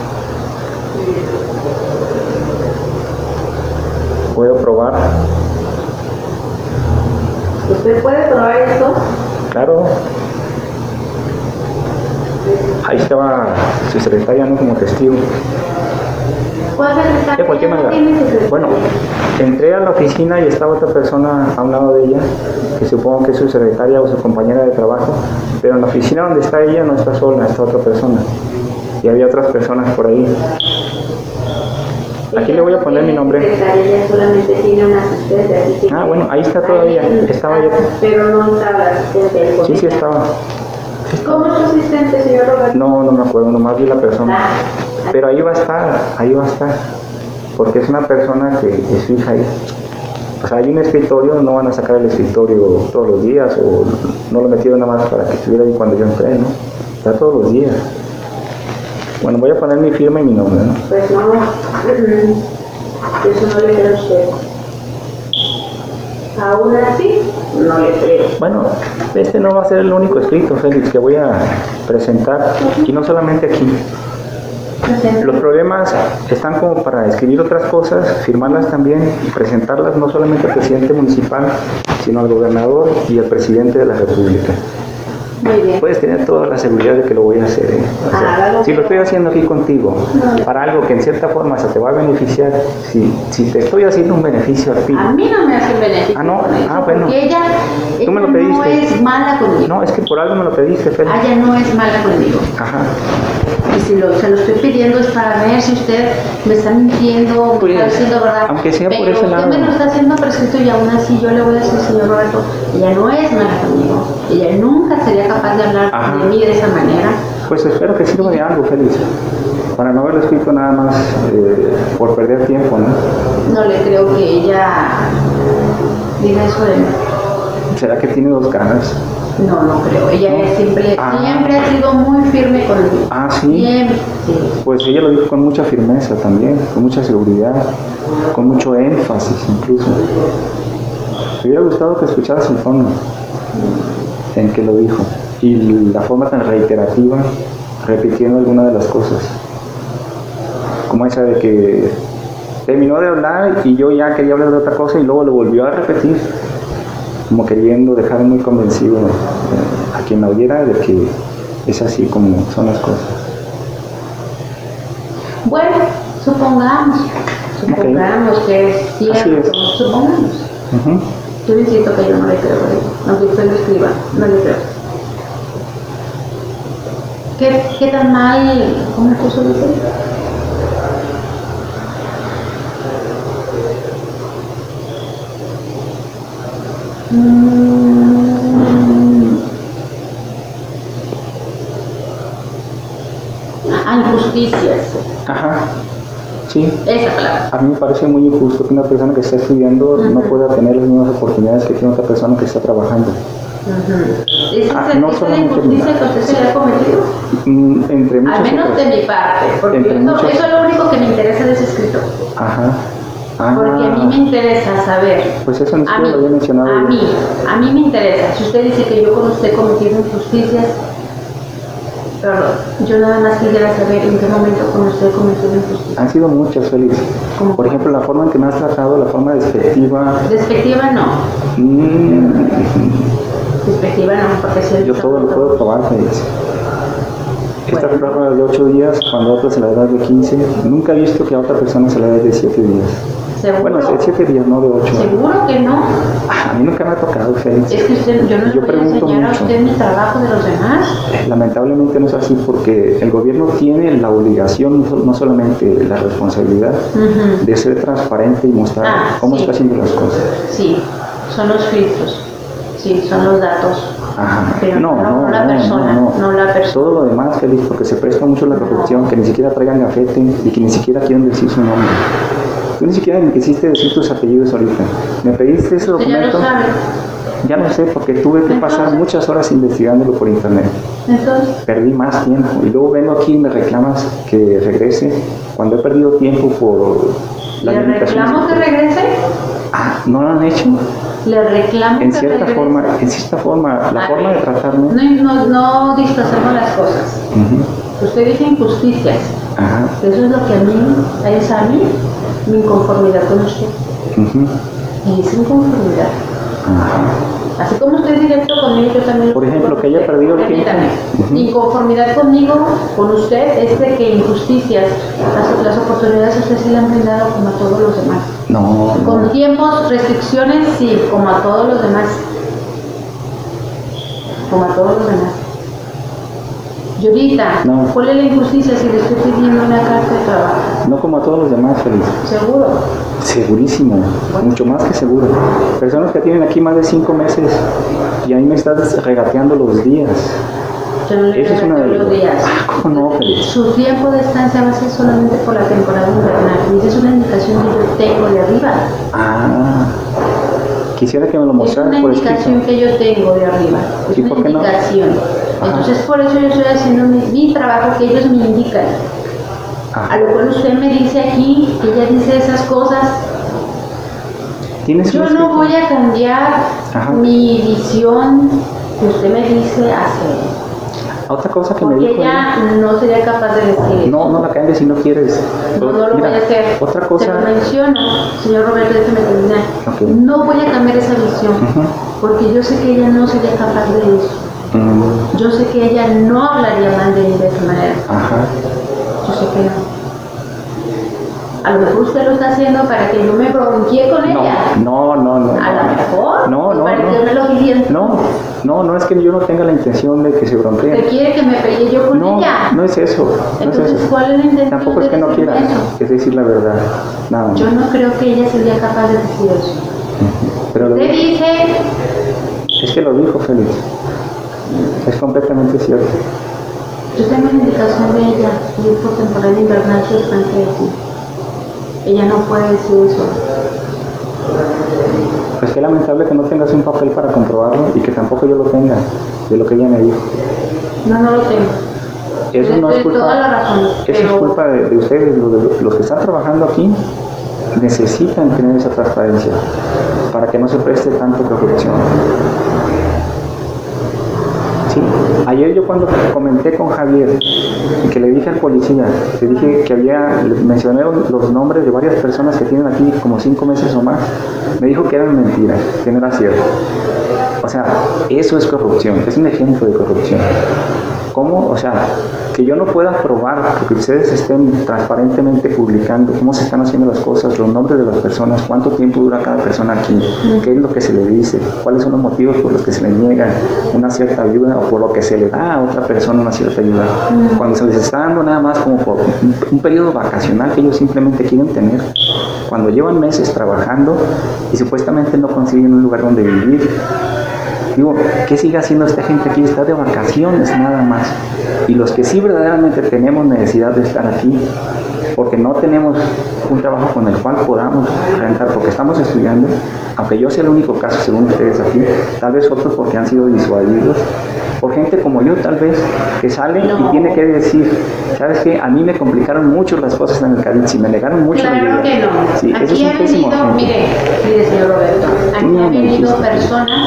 puedo probar. ¿Usted puede probar esto? Claro. Ahí estaba su secretaria, ¿no? Como testigo. ¿Cuál secretaria? De cualquier manera. ¿Tiene secretaria? Bueno, entré a la oficina y estaba otra persona a un lado de ella, que supongo que es su secretaria o su compañera de trabajo, pero en la oficina donde está ella no está sola, está otra persona. Y había otras personas por ahí. Aquí le voy a poner mi nombre. Ella solamente tiene una asistente. Así que Ah, bueno, ahí está todavía. Estaba ya. Pero no estaba la asistente. Sí, sí estaba. ¿Cómo es su asistente, señor Roberto? No, no me acuerdo, nomás vi la persona. Pero ahí va a estar, ahí va a estar. Porque es una persona que es fija ahí. O sea, hay un escritorio, no van a sacar el escritorio todos los días, o no lo metieron nada más para que estuviera ahí cuando yo entré, ¿no? Está todos los días. Bueno, voy a poner mi firma y mi nombre, ¿no? Pues no, eso no le creo a usted. Aún así, no le creo. Bueno, este no va a ser el único escrito, Félix, que voy a presentar, y no solamente aquí. Los problemas están como para escribir otras cosas, firmarlas también y presentarlas no solamente al presidente municipal, sino al gobernador y al presidente de la República. Muy bien. Puedes tener toda la seguridad de que lo voy a hacer. ¿eh? O sea, Ah, si lo estoy haciendo aquí contigo, no. para algo que en cierta forma se te va a beneficiar, si, si te estoy haciendo un beneficio a ti. A mí no me hace beneficio. Ah, no. con eso, Ah, bueno. Porque ella, Tú me lo ella no pediste. es mala conmigo. No, es que por algo me lo pediste, Félix. Ella no es mala conmigo. Ajá. Y si lo, se lo estoy pidiendo es para ver si usted me está mintiendo, me Pues, está diciendo verdad. aunque sea por pero ese lado. usted me lo está haciendo presente y aún así yo le voy a decir, señor Roberto, ella no es mala conmigo. Ella nunca sería capaz de hablar Ajá. de mí de esa manera. Pues espero que sirva de algo, Félix. Para no haberlo escrito nada más eh, por perder tiempo, ¿no? No le creo que ella diga eso de mí. ¿Será que tiene dos caras? No, no creo. Ella ¿No? es siempre, Ah. siempre ha sido muy firme conmigo. Ah, sí. Siempre, sí. Pues ella lo dijo con mucha firmeza también, con mucha seguridad, con mucho énfasis incluso. Me hubiera gustado que escucharas el tono en que lo dijo. y la forma tan reiterativa, repitiendo alguna de las cosas. Como esa de que terminó de hablar y yo ya quería hablar de otra cosa y luego lo volvió a repetir, como queriendo dejar muy convencido eh, a quien la oyera de que es así como son las cosas. Bueno, supongamos, supongamos okay. que es cierto, es. supongamos. Uh-huh. Yo insisto que yo no le creo a él, aunque usted lo escriba, no le creo. ¿Qué, qué tan mal, cómo puso dice? Mm. Ah, injusticias. Ajá. Sí. Esa palabra. A mí me parece muy injusto que una persona que está estudiando uh-huh. no pueda tener las mismas oportunidades que tiene otra persona que está trabajando. Uh-huh. ¿Es ah, esa no injusticia que usted se le ha cometido? Mm, entre muchas Al menos otras. de mi parte, porque eso, muchas... eso es lo único que me interesa de ese escrito. Ajá. Ah, porque a mí me interesa saber. Pues eso no a mí, lo había mencionado. A mí, a mí me interesa. Si usted dice que yo con usted he cometido injusticias, perdón, yo nada más quisiera saber en qué momento con usted he cometido injusticias. Han sido muchas, Félix. Por ejemplo, la forma en que me has tratado, la forma despectiva. Despectiva no. Mm. Despectiva no, porque si yo todo lo puedo probar, Félix. Esta bueno. prueba de ocho días, cuando a otra se la da de quince, nunca he visto que a otra persona se la dé de siete días. ¿Seguro? Bueno, de siete días, no de ocho. ¿Seguro que no? A mí nunca me ha tocado, Félix. Es que usted, yo no le voy a enseñar a usted mi trabajo de los demás. Lamentablemente no es así porque el gobierno tiene la obligación, no solamente la responsabilidad, uh-huh. de ser transparente y mostrar ah, cómo sí. está haciendo las cosas. Sí, son los filtros, sí, son los datos. Ajá. Pero no, no, no, no, la no, persona, no, no. no la persona. Todo lo demás, Félix, porque se presta mucho la corrupción, no. que ni siquiera traigan gafete y que ni siquiera quieren decir su nombre. Tú ni siquiera me quisiste decir tus apellidos ahorita. Me pediste ese documento. Ya lo sabe. Ya lo sé, porque tuve que Entonces, pasar muchas horas investigándolo por internet. Entonces, perdí más tiempo. Y luego vengo aquí y me reclamas que regrese cuando he perdido tiempo por la ¿Le reclamo que regrese? Ah, ¿no lo han hecho? Le reclamo en que cierta regrese. forma, en cierta forma, la A forma ver, de tratarme. No, no, no disfrazamos las cosas. Uh-huh. Usted dice injusticias. Ajá. Eso es lo que a mí, es a mí, mi inconformidad con usted. Uh-huh. Y es inconformidad. Ajá. Así como usted es directo conmigo, yo también. Por ejemplo, que haya perdido el tiempo. Uh-huh. Mi inconformidad conmigo, con usted, es de que injusticias, las, las oportunidades a usted se le han brindado como a todos los demás. No. Con no. tiempos, restricciones, sí, como a todos los demás. Como a todos los demás. Yurita, no. ¿cuál es la injusticia si le estoy pidiendo una carta de trabajo? No como a todos los demás, Félix. ¿Seguro? Segurísimo, bueno. Mucho más que seguro. Personas que tienen aquí más de cinco meses y a mí me estás regateando los días. Yo no le Eso es una de los días. Ah, ¿cómo no, Félix? Su tiempo de estancia va a ser solamente por la temporada invernal. Y esa es una indicación que yo tengo de arriba. Ah, quisiera que me lo mostraras por escrito. Es una indicación que yo tengo de arriba. Es ¿Y una por qué indicación. No? Entonces, por eso yo estoy haciendo mi, mi trabajo que ellos me indican. Ajá. A lo cual usted me dice aquí, que ella dice esas cosas. ¿Tienes yo no voy a cambiar Ajá. mi visión que usted me dice hacer. Otra cosa que Porque me dijo ella no sería capaz de decir no, no la cambies si no quieres. No, no lo Mira, voy a hacer. Otra cosa. Se lo menciono, señor Roberto, déjeme terminar. Okay. No voy a cambiar esa visión, uh-huh. porque yo sé que ella no sería capaz de eso. Uh-huh. Yo sé que ella no hablaría mal de mí de esa manera. Uh-huh. Yo sé que no. A lo mejor usted lo está haciendo para que yo me bronquee con no, ella. No, no, no. A lo mejor. No, no, para no. que yo me lo pidiera. No, no, no es que yo no tenga la intención de que se bronquee. ¿Usted quiere que me pelee yo con no, ella? No es eso. No Entonces, es eso. ¿cuál es la intención? Tampoco es que no quiera, es decir la verdad. Nada. Yo no creo que ella sería capaz de decir eso. Pero usted lo dice. Es que lo dijo, Félix. Es completamente cierto. Yo tengo una indicación de ella y es por temporada invernal que están aquí. Ella no puede decir eso. Pues qué lamentable que no tengas un papel para comprobarlo y que tampoco yo lo tenga de lo que ella me dijo. No, no lo tengo. Eso no es culpa, toda la razón, eso pero... es culpa de, de ustedes, los, de, los que están trabajando aquí necesitan tener esa transparencia para que no se preste tanto corrupción. Sí, ayer yo cuando comenté con Javier y que le dije al policía, le dije que había, le mencioné los nombres de varias personas que tienen aquí como cinco meses o más, me dijo que eran mentiras, que no era cierto. O sea, eso es corrupción, es un ejemplo de corrupción. ¿Cómo? O sea, que yo no pueda probar, que ustedes estén transparentemente publicando cómo se están haciendo las cosas, los nombres de las personas, cuánto tiempo dura cada persona aquí, qué es lo que se le dice, cuáles son los motivos por los que se le niega una cierta ayuda o por lo que se le da a otra persona una cierta ayuda. Cuando se les está dando nada más como por un, un periodo vacacional que ellos simplemente quieren tener, cuando llevan meses trabajando y supuestamente no consiguen un lugar donde vivir. Digo, ¿qué sigue haciendo esta gente aquí? Está de vacaciones nada más. Y los que sí verdaderamente tenemos necesidad de estar aquí, porque no tenemos un trabajo con el cual podamos rentar, porque estamos estudiando, aunque yo sea el único caso según ustedes aquí, tal vez otros porque han sido disuadidos, por gente como yo tal vez, que sale no. y tiene que decir, ¿sabes qué? A mí me complicaron mucho las cosas en el Cadix y me negaron mucho. Claro que no. Sí, aquí eso es un ha pésimo venido, ejemplo. mire, mire señor Roberto, aquí No, han venido no, personas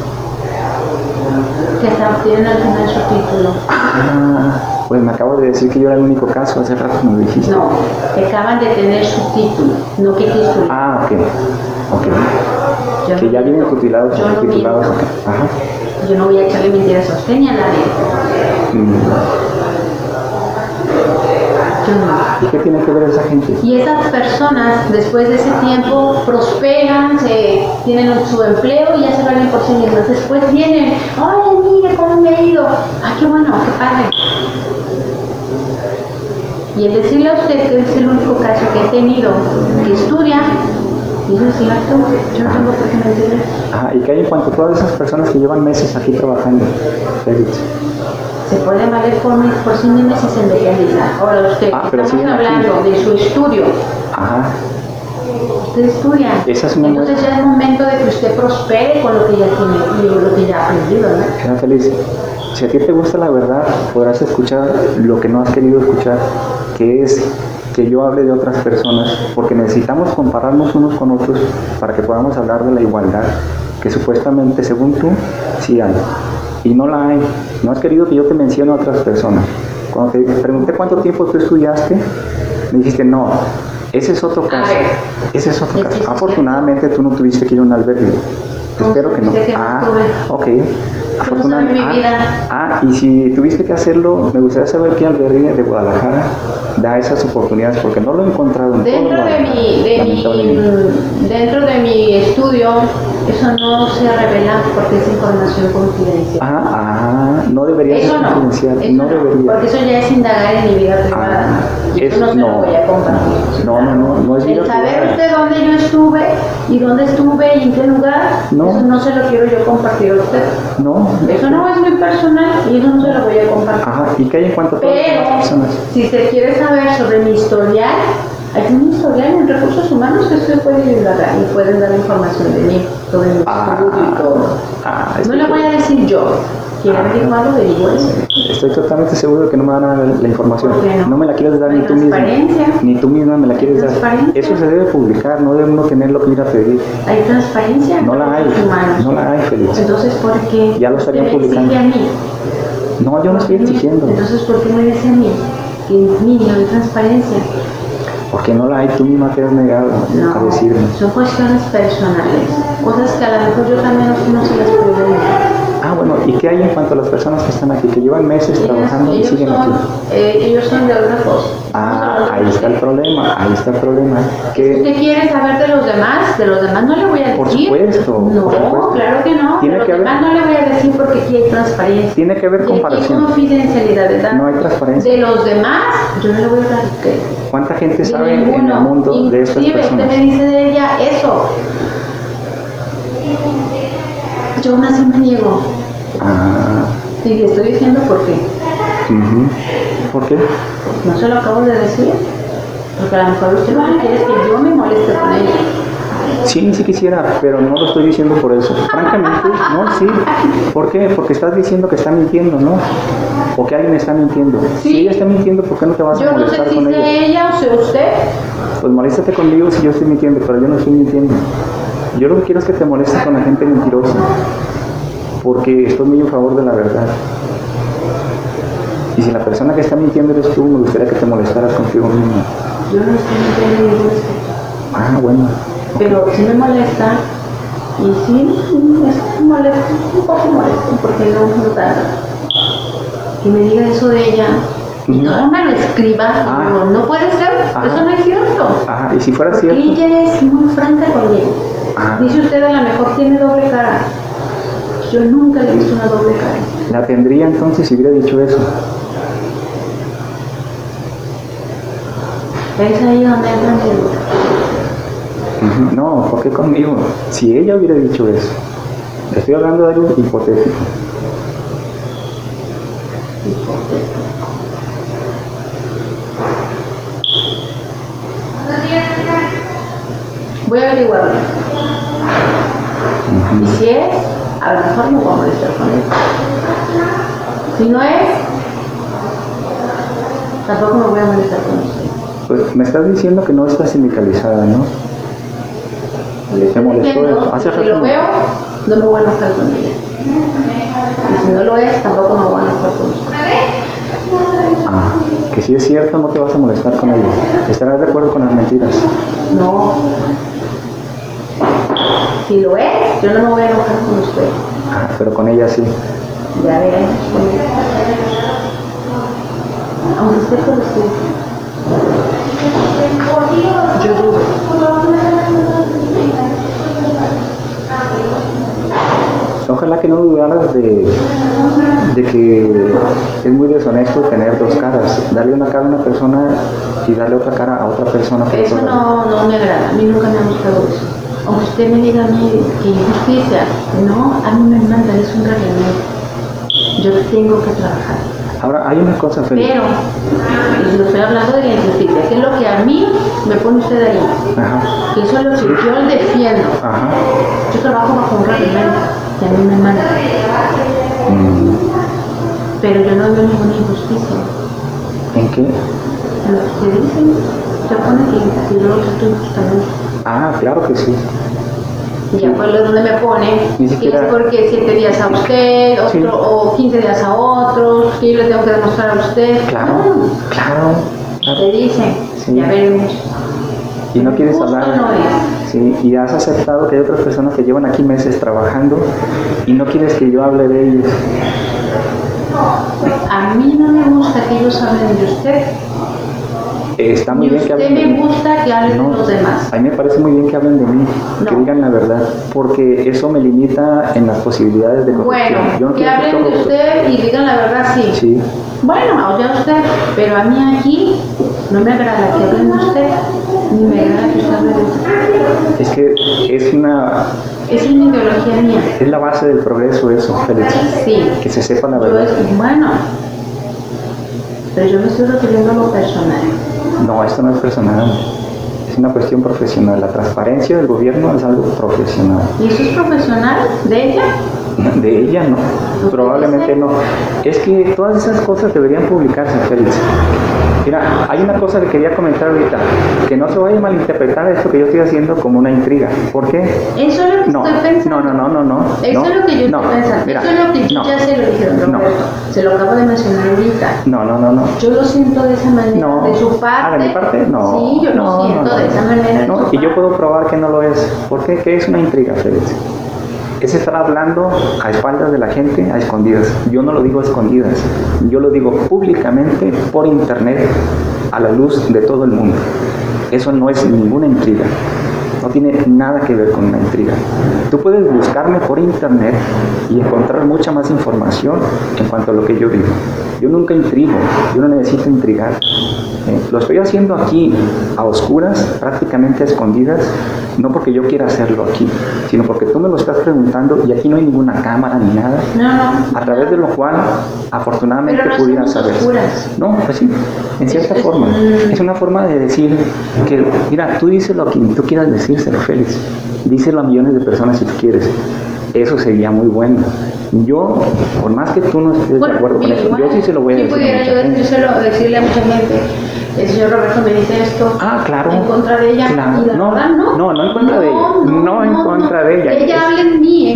que están, tienen al final su título. Ah, pues me acabo de decir que yo era el único caso, hace rato me lo dijiste. No, que acaban de tener su título, no que título. Ah, ok, ok. Yo que no ya vienen miento. titulados, Yo no titulados. miento. Ajá. Yo no voy a echarle mentiras a usted ni a nadie. Mm. Yo no. ¿Y qué tiene que ver esa gente? Y esas personas, después de ese tiempo, prosperan, se, tienen su empleo y ya se valen por sí mismas. Después vienen, ¡ay, mire cómo me ha ido! ¡Ah, qué bueno, qué padre! Y el decirle a usted que es el único caso que he tenido que estudia, y eso es cierto, yo no tengo por qué mentirle. Ajá, y que hay en cuanto a todas esas personas que llevan meses aquí trabajando, Félix. Se puede valer por, por sí misma si se independiza. Ahora usted, Ah, pero estamos hablando aquí. de su estudio. Ajá. Usted estudia. Esa es una Entonces muestra. ya es momento de que usted prospere con lo que ya tiene y lo que ya ha aprendido, ¿no? Queda feliz. Si a ti te gusta la verdad, podrás escuchar lo que no has querido escuchar, que es que yo hable de otras personas, porque necesitamos compararnos unos con otros para que podamos hablar de la igualdad, que supuestamente, según tú, sí hay. Y no la hay. No has querido que yo te mencione a otras personas. Cuando te pregunté cuánto tiempo tú estudiaste, me dijiste no. Ese es otro caso. Ese es otro caso. Afortunadamente tú no tuviste que ir a un albergue. Espero que no. Ah, ok. Afortunadamente. Ah, y si tuviste que hacerlo, me gustaría saber qué albergue de Guadalajara da esas oportunidades, porque no lo he encontrado en dentro todo de mi, de mi Dentro de mi estudio, eso no se revela porque es información confidencial. Ah, ah, no debería eso ser no, confidencial. eso No no, debería. porque eso ya es indagar en mi vida privada. Ah, y eso no se no. lo voy a compartir. No, no, no, no es vida El saber privada. usted dónde yo estuve y dónde estuve y en qué lugar, No. eso no se lo quiero yo compartir a usted. No. Eso no es muy personal y eso no se lo voy a compartir. Ajá, ¿y qué hay en cuanto a todas las Pero, demás personas? si se quiere saber sobre mi historial, hay un historial en recursos humanos que usted puede ayudar y pueden dar información de mí, sobre mi Ah, estudio y todo. Ah, No estoy, le voy a decir yo. Quien Ah. averiguado de igual. estoy totalmente seguro de que no me van a dar la información. ¿Por qué no? No me la quieres dar No hay ni tú misma. transparencia. Ni tú misma me la quieres dar. transparencia. Eso se debe publicar, no debe uno tener lo que ir a pedir. Hay transparencia en No la hay, recursos humanos. no la hay, Félix. Entonces, ¿por qué Ya lo estarían usted me publicando. exige a mí? No, yo no estoy exigiendo. Entonces, ¿por qué me dice a mí que en mí no hay transparencia? Porque no la hay, tú misma te has negado a No, decirme. son cuestiones personales, cosas que a lo mejor yo también no, no se las pregunto. Ah, bueno, ¿y qué hay en cuanto a las personas que están aquí, que llevan meses trabajando y ellos, siguen son, aquí? eh, ellos son de otra cosa. Ah, ahí está el problema, ahí está el problema. ¿Usted Que, quiere saber de los demás? De los demás no le voy a decir. Por supuesto, No, por supuesto. claro que no. Tiene de los que haber- demás no le voy a decir porque aquí hay transparencia. tiene que haber Y aquí hay comparación. confidencialidad, ¿verdad? No hay transparencia. De los demás, yo no le voy a hablar de usted. ¿Cuánta gente De sabe en ninguno. el mundo de estas Inclusive, personas? usted me dice de ella eso. Yo aún así me niego. Ah, Y le estoy diciendo por qué. ujú. ¿Por qué? No se lo acabo de decir. Porque a lo mejor usted lo que quiere es que yo me moleste con ella. Sí, sí quisiera, pero no lo estoy diciendo por eso. Francamente, no, sí. ¿Por qué? Porque estás diciendo que está mintiendo, ¿no? O que alguien está mintiendo. Sí. Si ella está mintiendo, ¿por qué no te vas a Yo no sé molestar si con sea ella? ella o sea usted. Pues moléstate conmigo si yo estoy mintiendo, pero yo no estoy mintiendo. Yo lo que quiero es que te molestes con la gente mentirosa, porque estoy muy en favor de la verdad. Y si la persona que está mintiendo eres tú, me gustaría que te molestaras contigo mismo. Yo no estoy mintiendo ningún respeto. Ah, bueno. Pero sí me molesta, y sí, es molesto, un poco molesto, porque no me gusta que me diga eso de ella. Y no me lo escriba, Ah. no, no puede ser, Ajá. eso no es cierto. Ajá, y si fuera Porque cierto. ella es muy franca conmigo. Ah. Dice usted, a lo mejor tiene doble cara. Yo nunca le he visto una doble cara. La tendría entonces si hubiera dicho eso. Es ahí donde entra mi duda. Ujú. No, ¿por qué conmigo? Si ella hubiera dicho eso. Estoy hablando de algo hipotético. Voy a averiguarlo. Y si es, a lo mejor me voy a molestar con él. Si no es, tampoco me voy a molestar con usted. Pues me estás diciendo que no estás sindicalizada, ¿no? Le estoy ¿Te molestó diciendo eso? Hace que si rato lo no. veo, no me voy a enojar con ella. Y si no lo es, tampoco me voy a enojar con usted. Ah, que si es cierto no te vas a molestar con ella. ¿Estarás de acuerdo con las mentiras? No. Si lo es, yo no me voy a enojar con usted. Ah, pero con ella sí. Ya veremos. Aunque usted por usted. Yo dudo. Ojalá que no dudaras de, de que es muy deshonesto tener dos caras. Darle una cara a una persona y darle otra cara a otra persona. por Eso otro lado. no, no me agrada. A mí nunca me ha gustado eso. Aunque usted me diga a mí que injusticia, no, a mí me manda, es un reglamento. Yo tengo que trabajar. Ahora, hay una cosa, Felipe. Pero, y lo estoy hablando de la injusticia, que es lo que a mí me pone usted ahí. Ajá, Que eso es lo que yo defiendo. ajá. Yo trabajo bajo un reglamento que a mí me manda. Mm, Pero yo no veo ninguna injusticia. ¿En qué? En lo que usted dice, se pone que, que yo lo estoy justamente. Ah, claro que sí. Y ya fue lo donde me pone Ni que siquiera- es porque siete días a usted, otro, Sí. o quince días a otro, que yo le tengo que demostrar a usted. Claro, No, claro, claro. te dicen, Sí. ya veremos. Y no quieres Justo hablar. no es. Sí, y has aceptado que hay otras personas que llevan aquí meses trabajando y no quieres que yo hable de ellos. A mí no me gusta que ellos hablen de usted. Eh, Está muy Y bien que usted hablen de me mí. gusta que hablen No, de los demás. a mí me parece muy bien que hablen de mí, que No. digan la verdad, porque eso me limita en las posibilidades de corrupción. Bueno, Yo no que quiero ser hablen de corrupto. usted y digan la verdad, sí. Sí, Bueno, ya usted, pero a mí aquí no me agrada que hablen de usted, ni me agrada que usted hable de usted. es que es una, Esa es una ideología mía. es la base del progreso eso, Félix, Sí. que se sepa la Yo verdad. es, bueno, pero yo me estoy refiriendo a lo personal. No, esto no es personal, es una cuestión profesional. La transparencia del gobierno es algo profesional. ¿Y eso es profesional de ella? De ella no, probablemente no. Es que todas esas cosas deberían publicarse, Félix. Mira, hay una cosa que quería comentar ahorita, que no se vaya a malinterpretar esto que yo estoy haciendo como una intriga. ¿Por qué? Eso es lo que No, estoy pensando. no, no, no, no, no. Eso no, es lo que yo no, estoy pensando. mira, Eso es lo que yo no, ya se lo dije, don no. Roberto. Se lo acabo de mencionar ahorita. No, no, no, no. Yo lo siento de esa manera. No. De su parte. Ah, ¿de mi parte? No. Sí, yo no, lo siento no, no. de esa manera. de No, su y yo parte. puedo probar que no lo es. ¿Por qué? ¿Qué es una intriga, Félix? Es estar hablando a espaldas de la gente, a escondidas. Yo no lo digo a escondidas. Yo lo digo públicamente por internet, a la luz de todo el mundo. Eso no es ninguna intriga. No tiene nada que ver con una intriga. Tú puedes buscarme por internet y encontrar mucha más información en cuanto a lo que yo digo. Yo nunca intrigo, yo no necesito intrigar. ¿eh? Lo estoy haciendo aquí a oscuras, prácticamente a escondidas, no porque yo quiera hacerlo aquí, sino porque tú me lo estás preguntando y aquí no hay ninguna cámara ni nada, No, no. a través de lo cual afortunadamente Pero no pudiera somos saber. oscuras. No, pues sí, en cierta Es- es- forma. mm. Es una forma de decir que, mira, tú díselo a quien tú quieras decírselo, Félix. Díselo a millones de personas si tú quieres. Eso sería muy bueno. Yo, por más que tú no estés de acuerdo con eso, yo sí se lo voy a si decir a pudiera mucha yo gente. decírselo, decirle a mucha gente, el señor Roberto me dice esto, Ah, claro. en contra de ella, Claro. y la No, verdad no. no, no en contra de ella. No en contra de ella. Ella Es- habla en mí, en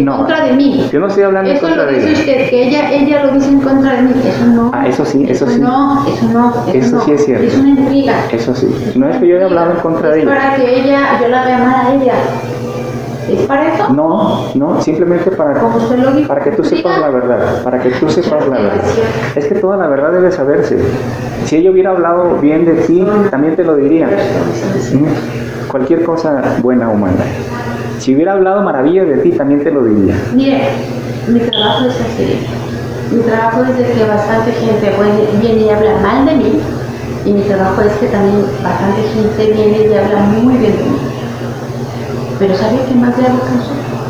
en contra de mí. Yo no estoy hablando en Eso contra lo de dice ella. usted, que ella, ella lo dice en contra de mí. Eso no. Ah, eso sí, eso sí. No, eso no. Eso, Eso no. sí es cierto. Es una intriga. Eso sí. No es que yo haya hablado en contra de Es ella. para que ella, yo la vea mal a ella. ¿Es para eso? No, no, simplemente para, Como usted lo dijo, para que tú sepas la verdad, para que tú sepas la verdad. Es que toda la verdad debe saberse. Si ella hubiera hablado bien de ti, también te lo diría. ¿Mm? Cualquier cosa buena o mala. Si hubiera hablado maravillas de ti, también te lo diría. Mire, mi trabajo es así. Mi trabajo es de que bastante gente viene y habla mal de mí. Y mi trabajo es que también bastante gente viene y habla muy bien de mí. Pero ¿sabe qué más le hago caso?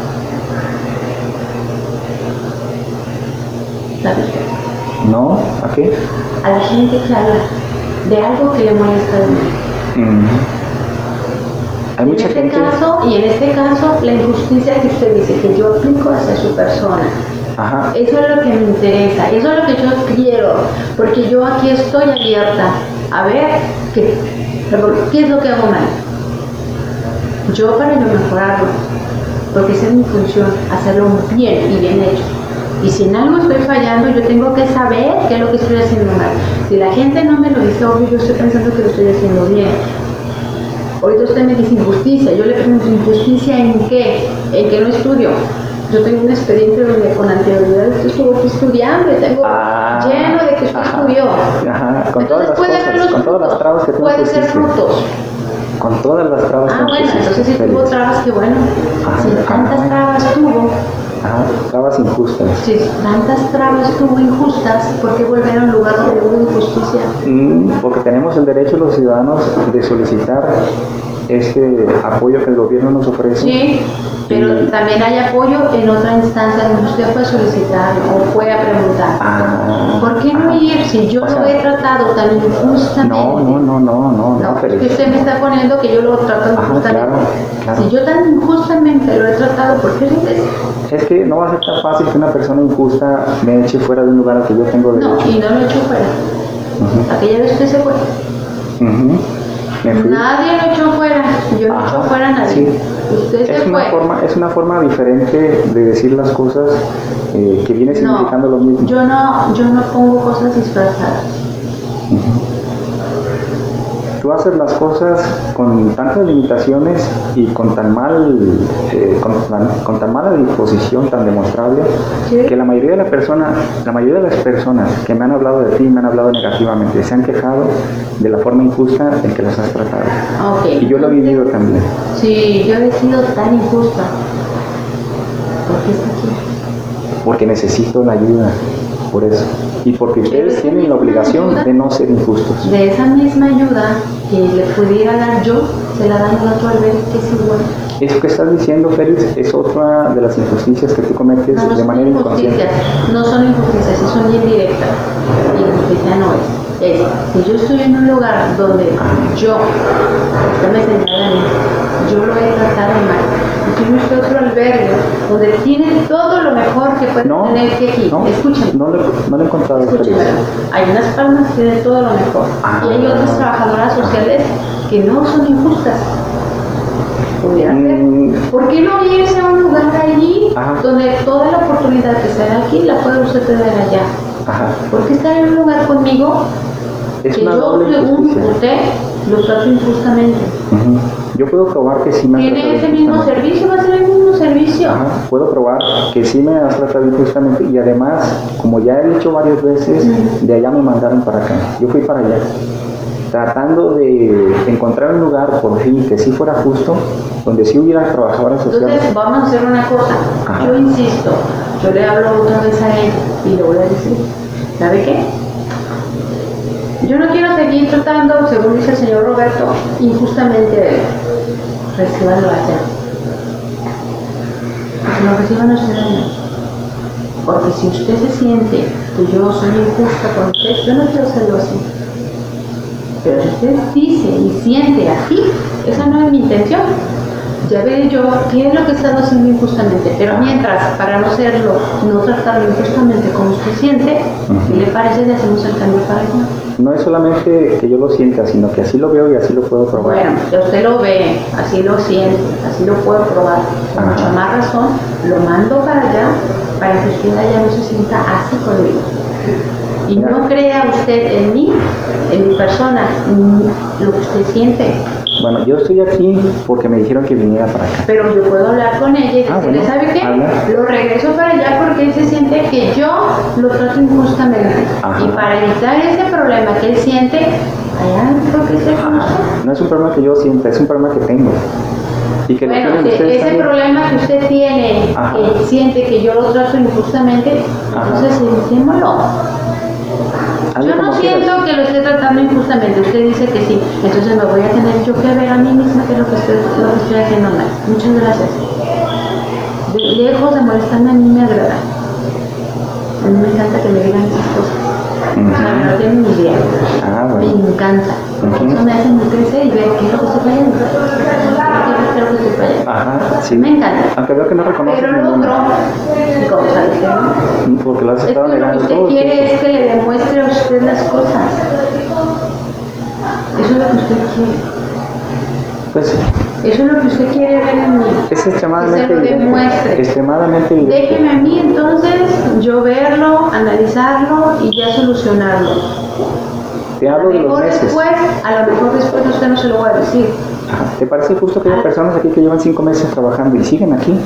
¿Sabe qué? ¿No? ¿A qué? A la gente que habla de algo que le molesta de mí. Mm. Hay En mucha este gente... caso, y en este caso, la injusticia que usted dice que yo aplico hacia su persona. Ajá. Eso es lo que me interesa, eso es lo que yo quiero, porque yo aquí estoy abierta a ver qué, qué es lo que hago mal. Yo para yo mejorarlo, porque esa es mi función, hacerlo bien y bien hecho. Y si en algo estoy fallando, yo tengo que saber qué es lo que estoy haciendo mal. Si la gente no me lo dice, obvio, yo estoy pensando que lo estoy haciendo bien. Ahorita usted me dice injusticia, yo le pregunto, ¿injusticia en qué? En que no estudio. Yo tengo un expediente donde con anterioridad usted estuvo aquí estudiando y tengo Ah, lleno de que usted ajá, estudió. Ajá, con todas Entonces las puede cosas, haber los con todas las frutos, trabas que tú puede ser pusiste. frutos. Con todas las trabas Ah, que bueno, pusiste, entonces si tuvo Félix. trabas, qué bueno. Ajá, Si tantas ajá. trabas tuvo, Ajá, trabas injustas. si tantas trabas tuvo injustas, ¿por qué volver a un lugar donde hubo injusticia? Mm, porque tenemos el derecho los ciudadanos de solicitar este apoyo que el gobierno nos ofrece. Sí, pero Y- también hay apoyo en otra instancia donde usted fue a solicitar o fue a preguntar. Ah, ¿Por qué no ajá. ir si yo O lo sea, he tratado tan injustamente? No, no, no, no, no, No, no, porque Félix. usted me está poniendo que yo lo trato Ajá, injustamente. claro, claro. Si yo tan injustamente lo he tratado, ¿por qué regreso? Es que no va a ser tan fácil que una persona injusta me eche fuera de un lugar al que yo tengo No, derecho. y no lo he hecho fuera. Ujú, Aquella vez usted se fue. ujú. Me fui. Nadie lo echó fuera. Yo no Ajá, echo fuera a nadie. sí. Usted se Es una, fue. forma, es una forma diferente de decir las cosas eh, que viene significando lo mismo. Yo no, yo no pongo cosas disfrazadas. Tú haces las cosas con tantas limitaciones y con tan mal, eh, con, tan, con tan mala disposición, tan demostrable, Sí. que la mayoría de la persona, la mayoría de las personas que me han hablado de ti, me han hablado negativamente, se han quejado de la forma injusta en que las has tratado. Ok. Y yo lo he vivido también. Sí, yo he sido tan injusta. ¿Por qué está aquí? Porque necesito la ayuda, por eso. Y porque ustedes tienen la obligación de no ser injustos. De esa misma ayuda que le pudiera dar yo, se la dan a otro al ver que es igual. Eso que estás diciendo, Félix, es otra de las injusticias que tú cometes No, no de son manera inconsciente. injusticias, no son injusticias, sí son indirectas. Injusticia no es. Es, si yo estoy en un lugar donde yo, usted me señala a mí, yo lo he tratado mal, y tiene usted otro albergue donde tiene todo lo mejor que puede No, tener que aquí, no, escúchame. no lo, no lo he encontrado, Félix. Escúcheme, hay unas palmas que tienen todo lo mejor y hay otras trabajadoras sociales que no son injustas. Pudiera ser. Mm. ¿Por qué no irse a un lugar allí Ajá. donde toda la oportunidad que se da aquí la puede usted tener allá? Ajá. ¿Por qué estar en un lugar conmigo Es que una yo, doble según injusticia. usted, lo trato injustamente? Ujú. Yo puedo probar que sí me has ¿Tiene tratado ese mismo injustamente. servicio? ¿Va a ser el mismo servicio? Ajá, puedo probar que sí me has tratado injustamente y además, como ya he dicho varias veces, de allá me mandaron para acá. Yo fui para allá, tratando de encontrar un lugar por fin que sí fuera justo, donde sí hubiera trabajadoras sociales. Entonces, vamos a hacer una cosa. Ajá. Yo insisto, yo le hablo otra vez a él y le voy a decir, ¿sabe qué? Yo no quiero seguir tratando, según dice el señor Roberto, injustamente reciban la hacer. No reciban los ciudadanos. Porque si usted se siente que yo soy injusta con usted, yo no quiero hacerlo así. Pero si usted dice y siente así, esa no es mi intención. ya veré yo qué es lo que he estado haciendo injustamente, pero mientras, para no hacerlo, no tratarlo injustamente como usted siente, ¿qué le parece si hacemos el cambio para allá? No es solamente que yo lo sienta, sino que así lo veo y así lo puedo probar. Bueno, ya usted lo ve, así lo siente, así lo puedo probar, con Ajá. mucha más razón, lo mando para allá, para que usted allá no se sienta así conmigo. Y Ya. no crea usted en mí, en mi persona, en lo que usted siente. Bueno, yo estoy aquí porque me dijeron que viniera para acá. Pero yo puedo hablar con ella y Ah, decirle, bueno, ¿sabe qué? habla. Lo regreso para allá porque él se siente que yo lo trato injustamente. Ajá. Y para evitar ese problema que él siente, allá creo que se Ah, no es un problema que yo sienta, es un problema que tengo. Y que lo Bueno, tienen que ustedes ese también. problema que usted tiene, Ajá. que siente que yo lo trato injustamente, Ajá. entonces evitémoslo. Hazle Yo no como siento quieras. que lo esté tratando injustamente, usted dice que sí, entonces me voy a tener yo que ver a mí misma que es lo que estoy, lo que estoy haciendo mal. Muchas gracias. De lejos de molestarme a mí me agrada. A mí me encanta que me digan esas cosas. Ujú. O sea, no tienen ni idea. Ah, Me bueno. encanta. Porque Ujú. eso me hace muy crecer y ver qué es lo que estoy fallando. ¿Qué es lo que estoy fallando? Ajá, sí. Me encanta. Aunque veo que no reconoces Pero lo ninguna. otro, ¿y cómo sabe usted, no? Porque lo has Es estado que lo que negando usted todo el quiere tiempo. es que le demuestre a usted las cosas. Eso es lo que usted quiere. Pues Eso es lo que usted quiere ver en mí. es Que extremadamente se lo evidente. demuestre. Extremadamente evidente. Déjeme a mí entonces yo verlo, analizarlo y ya solucionarlo. Te A hablo lo de los mejor meses. después, a lo mejor después usted no se lo va a decir. Ajá. ¿Te parece justo que hay personas aquí que llevan cinco meses trabajando y siguen aquí?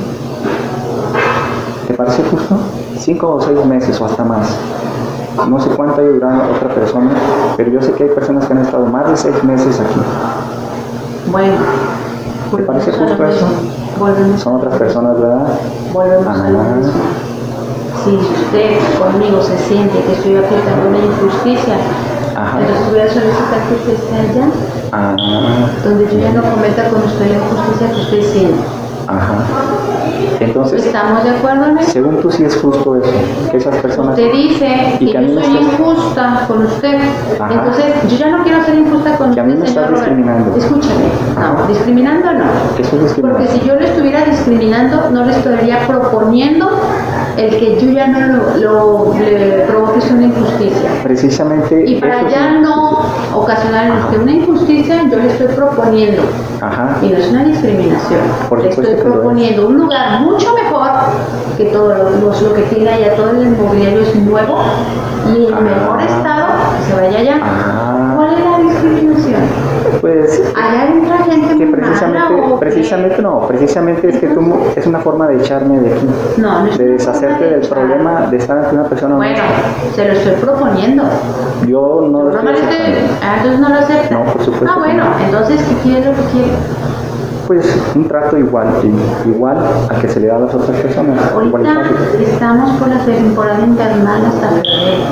¿Te parece justo? Cinco o seis meses o hasta más. No sé cuánto haya durado otra persona, pero yo sé que hay personas que han estado más de seis meses aquí. Bueno, ¿Te parece volvemos a justo lo eso? mismo. Volvemos Son otras personas, ¿verdad? Volvemos a lo Ah. mismo. Si usted conmigo se siente que estoy aplicando una injusticia, Ajá. entonces voy a solicitar que usted esté allá, Ah, donde yo ya no cometa con usted la injusticia que usted siente. ajá. Entonces, ¿Estamos de acuerdo en eso? según tú sí es justo eso, que esas personas... Usted dice Y que que a yo mí me soy estás- injusta con usted. Ajá. Entonces, yo ya no quiero ser injusta con Que a mí usted, me estás señor Robert. discriminando. Escúchame. Ajá. No, discriminando no. Que soy discriminado. Porque si yo le estuviera discriminando, no le estaría proponiendo el que yo ya no lo, lo le provoque una injusticia. Precisamente... Y para eso es ya una no injusticia. ocasionar en Ajá. usted una injusticia, yo le estoy proponiendo. Ajá. Y no es una discriminación. Por Le supuesto estoy que lo es. proponiendo un lugar mucho mejor que todo lo, lo- lo que tiene allá, todo el inmobiliario es nuevo y en Ah. mejor estado, que se vaya allá. Ah. ¿Cuál es la discriminación? Pues... Allá entra gente que muy mala precisamente, o qué? precisamente no, precisamente es que tú, es una forma de echarme de aquí, No, no es de una deshacerte forma de del echar. problema de estar ante una persona Bueno, honesta. se lo estoy proponiendo. Yo no lo No estoy me lo estoy- aceptando. ah, entonces no lo acepta. No, por supuesto Ah, que bueno, no. entonces, ¿qué quiere lo que quiere? Pues un trato igual, i- igual al que se le da a las otras personas. Ahorita igualitario. estamos por la temporada invernal hasta febrero.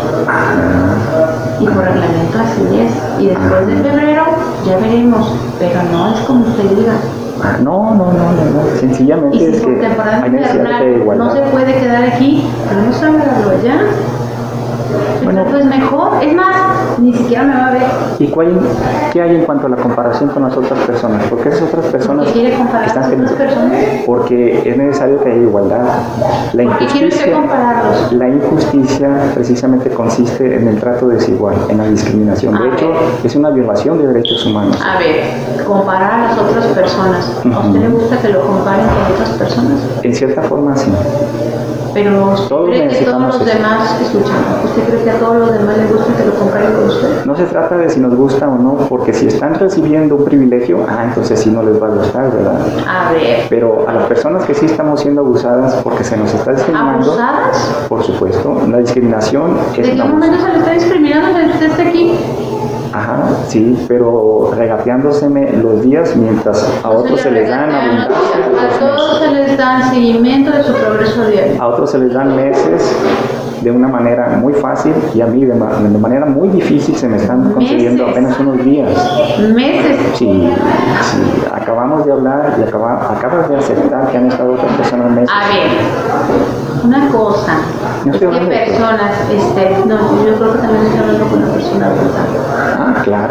Y por reglamento así es. Y después de febrero ya veremos. Pero no es como usted diga. Ah, no, no, no, no, no. Sencillamente Y si es por que temporada hay necesidad de invernal igualdad. no se puede quedar aquí, podemos trasladarlo allá. Bueno. Pues mejor. Es más, ni siquiera me va a ver. ¿Y cuál, qué hay en cuanto a la comparación con las otras personas? Porque esas otras personas ¿Por qué quiere comparar están con otras teniendo- personas? Porque es necesario que haya igualdad. La ¿Por qué quiere usted injusticia, compararlos? la injusticia precisamente consiste en el trato desigual, en la discriminación. De A hecho, ver. es una violación de derechos humanos. A ver, comparar a las otras personas. ¿A usted le gusta que lo comparen con otras personas? En cierta forma, sí. Pero ¿usted Todos cree que todos necesitamos los eso. demás, escuchan, ¿usted cree que a todos los demás les gusta que lo comparen con usted? No se trata de si nos gusta o no, porque si están recibiendo un privilegio, ah, entonces sí no les va a gustar, ¿verdad? A ver, Pero a las personas que sí estamos siendo abusadas porque se nos está discriminando, ¿abusadas? por supuesto, la discriminación ¿De es qué un abuso. momento se le está discriminando si usted está aquí? Ajá, sí, pero regateándoseme los días mientras a No se se le les dan regatean los abundancia de días. los A todos meses. se les dan seguimiento de su progreso diario. A otros se les dan meses de una manera muy fácil y a mí de, ma- de manera muy difícil se me están concediendo Meses. apenas unos días. Meses. Sí, sí, acabamos de hablar y acaba- acabas de aceptar que han estado otras personas meses. A ver, una cosa. No estoy ¿Qué hablando de ti. personas? Este, no, yo creo que también estoy hablando con una persona adulta. Ah, claro.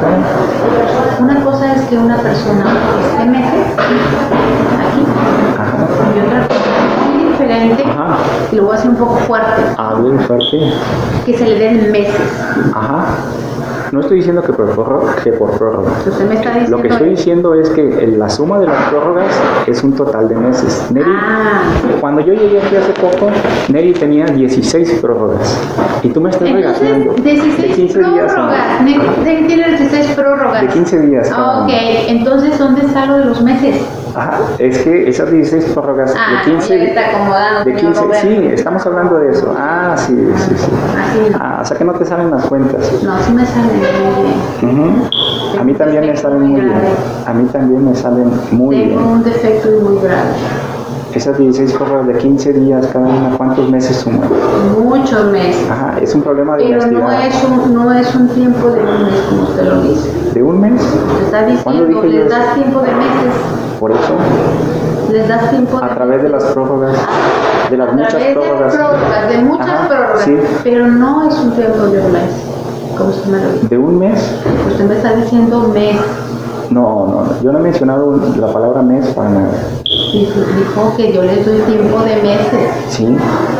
Una cosa es que una persona esté meses aquí Ajá. y otra cosa muy diferente, Ajá. y lo voy a hacer un poco fuerte, Hable fuerte. que se le den meses. Ajá. No estoy diciendo que por prórroga, que por prórroga. Usted me está diciendo. Lo que estoy diciendo es que el- la suma de las prórrogas es un total de meses. Neri, Ah, cuando yo llegué aquí hace poco, Neri tenía dieciséis prórrogas. Y tú me estás regañando. entonces, dieciséis de quince días. prórrogas. Ne- ne- Tiene dieciséis prórrogas. De quince días. cada Ah, ok, uno. entonces, ¿dónde está lo de los meses? Ajá, es que esas dieciséis prórrogas Ah, de quince, ya me está acomodando, de señor quince, Roberto. sí, estamos hablando de eso. Ah, sí, sí, sí. Así no. Ah, o sea que no te salen las cuentas. No, sí me sale muy bien. Ujú. A mí también me salen muy bien. A mí también me salen muy Tengo bien. un defecto muy grave. Esas dieciséis prórrogas de quince días cada una, ¿cuántos meses suman? Muchos meses. Ajá, es un problema de Pero no honestidad. es, un, no es un tiempo de un mes, como usted lo dice. ¿De un mes? Usted está ¿Cuándo diciendo, dije yo les eso? das tiempo de meses. Por eso, Les das tiempo de a través de las prórrogas, de las A muchas través de prórrogas. prórrogas, de muchas Ajá, prórrogas. sí. Pero no es un tiempo de un mes, como usted me lo dice. ¿De un mes? Usted me está diciendo mes. No, no, no, yo no he mencionado la palabra mes para nada. Y dijo que yo les doy tiempo de meses. ¿Sí?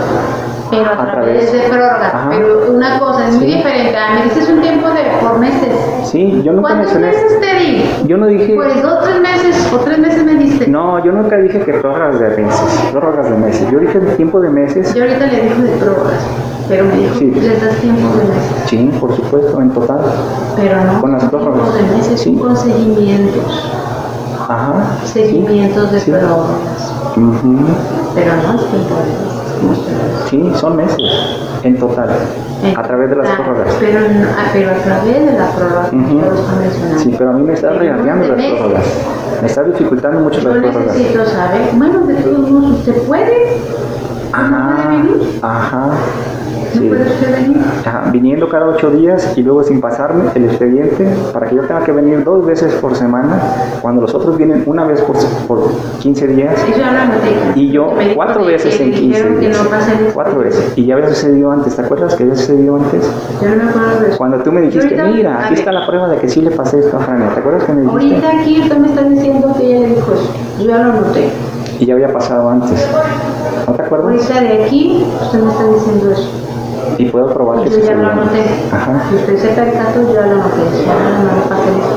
Pero a, A través través. de prórrogas. Ajá. Pero una cosa es muy Sí. diferente. Ah, me dices un tiempo de por meses. Sí, yo nunca ¿Cuántos mencioné. meses te di? Yo no dije. Pues dos, tres meses, o tres meses me diste. No, yo nunca dije que prórrogas de meses, prórrogas de meses. Yo dije el tiempo de meses. Yo ahorita le dije de prórrogas, pero me dijo Sí. que les das tiempo de meses. Sí, por supuesto, en total. Pero no Con las son prórrogas. tiempos de meses, Sí. son con seguimientos. Ajá. sí. Seguimientos de Sí. prórrogas. Ujú. Pero no es tiempo de meses, como usted lo dice. Sí, son meses, en total, a través de las Ah, prórrogas. Pero, no- ah, pero a través de las prórrogas, Ujú. yo lo estoy mencionando. Sí, pero a mí me está Pero regateando de las meses. prórrogas. Me está dificultando mucho Yo las prórrogas. necesito saber, bueno, de todos modos, ¿usted puede? ¿No Ajá, puede venir? ajá. ¿No Sí. puede usted venir? Ajá, viniendo cada ocho días y luego sin pasarme el expediente para que yo tenga que venir dos veces por semana, cuando los otros vienen una vez por, por quince días Eso ya lo anoté. y yo Me dijo cuatro que- veces que en quince dijeron que días. no pasa el- Cuatro veces. Y ya había sucedido antes, ¿te acuerdas que había sucedido antes? Yo no me acuerdo de eso. Cuando tú me dijiste, Ahorita- mira, a aquí ver, está la prueba de que sí le pasé esto a Fran, ¿te acuerdas que me dijiste? Ahorita aquí usted me está diciendo que ella le dijo eso. Yo ya lo anoté. Y ya había pasado antes. ¿No te acuerdas? Ahorita de aquí usted me está diciendo eso. Y puedo probar que Y yo ya sucedió lo antes. anoté. Ajá. Si usted se percató, yo ya lo anoté. Ya no me pasé el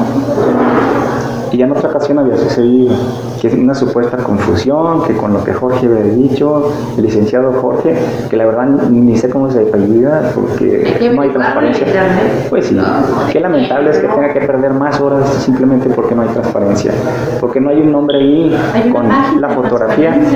expediente. Y ya en otra ocasión había sucedido que es una supuesta confusión, que con lo que Jorge había dicho, el licenciado Jorge, que la verdad ni sé cómo se apellida porque que no hay averiguarlo en transparencia. internet. Pues sí, No, no, qué lamentable es que no. tenga que perder más horas simplemente porque no hay transparencia, porque no hay un nombre ahí Hay una con página la de fotografía. transparencia.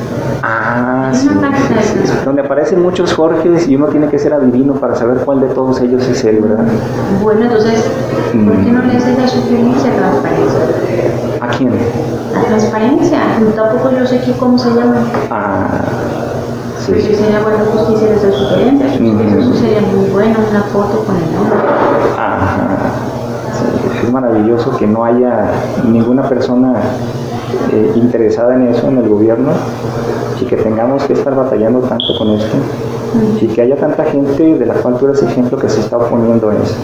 Ah, Hay sí, una página sí, de sí, sí. transparencia. Donde aparecen muchos Jorges y uno tiene que ser adivino para saber cuál de todos ellos es él, ¿verdad? Bueno, entonces, ¿por qué no le haces la sugerencia a transparencia? ¿A quién? A transparencia. Tampoco yo sé aquí cómo se llama. Ah, sí. Pero si sería bueno pues que hicieras esa sugerencia. Ujú. Eso sería muy bueno, una foto con el nombre. Ajá. Sí, es maravilloso que no haya ninguna persona eh, interesada en eso en el gobierno y que tengamos que estar batallando tanto con esto y que haya tanta gente de la cual tú eres ejemplo que se está oponiendo a eso,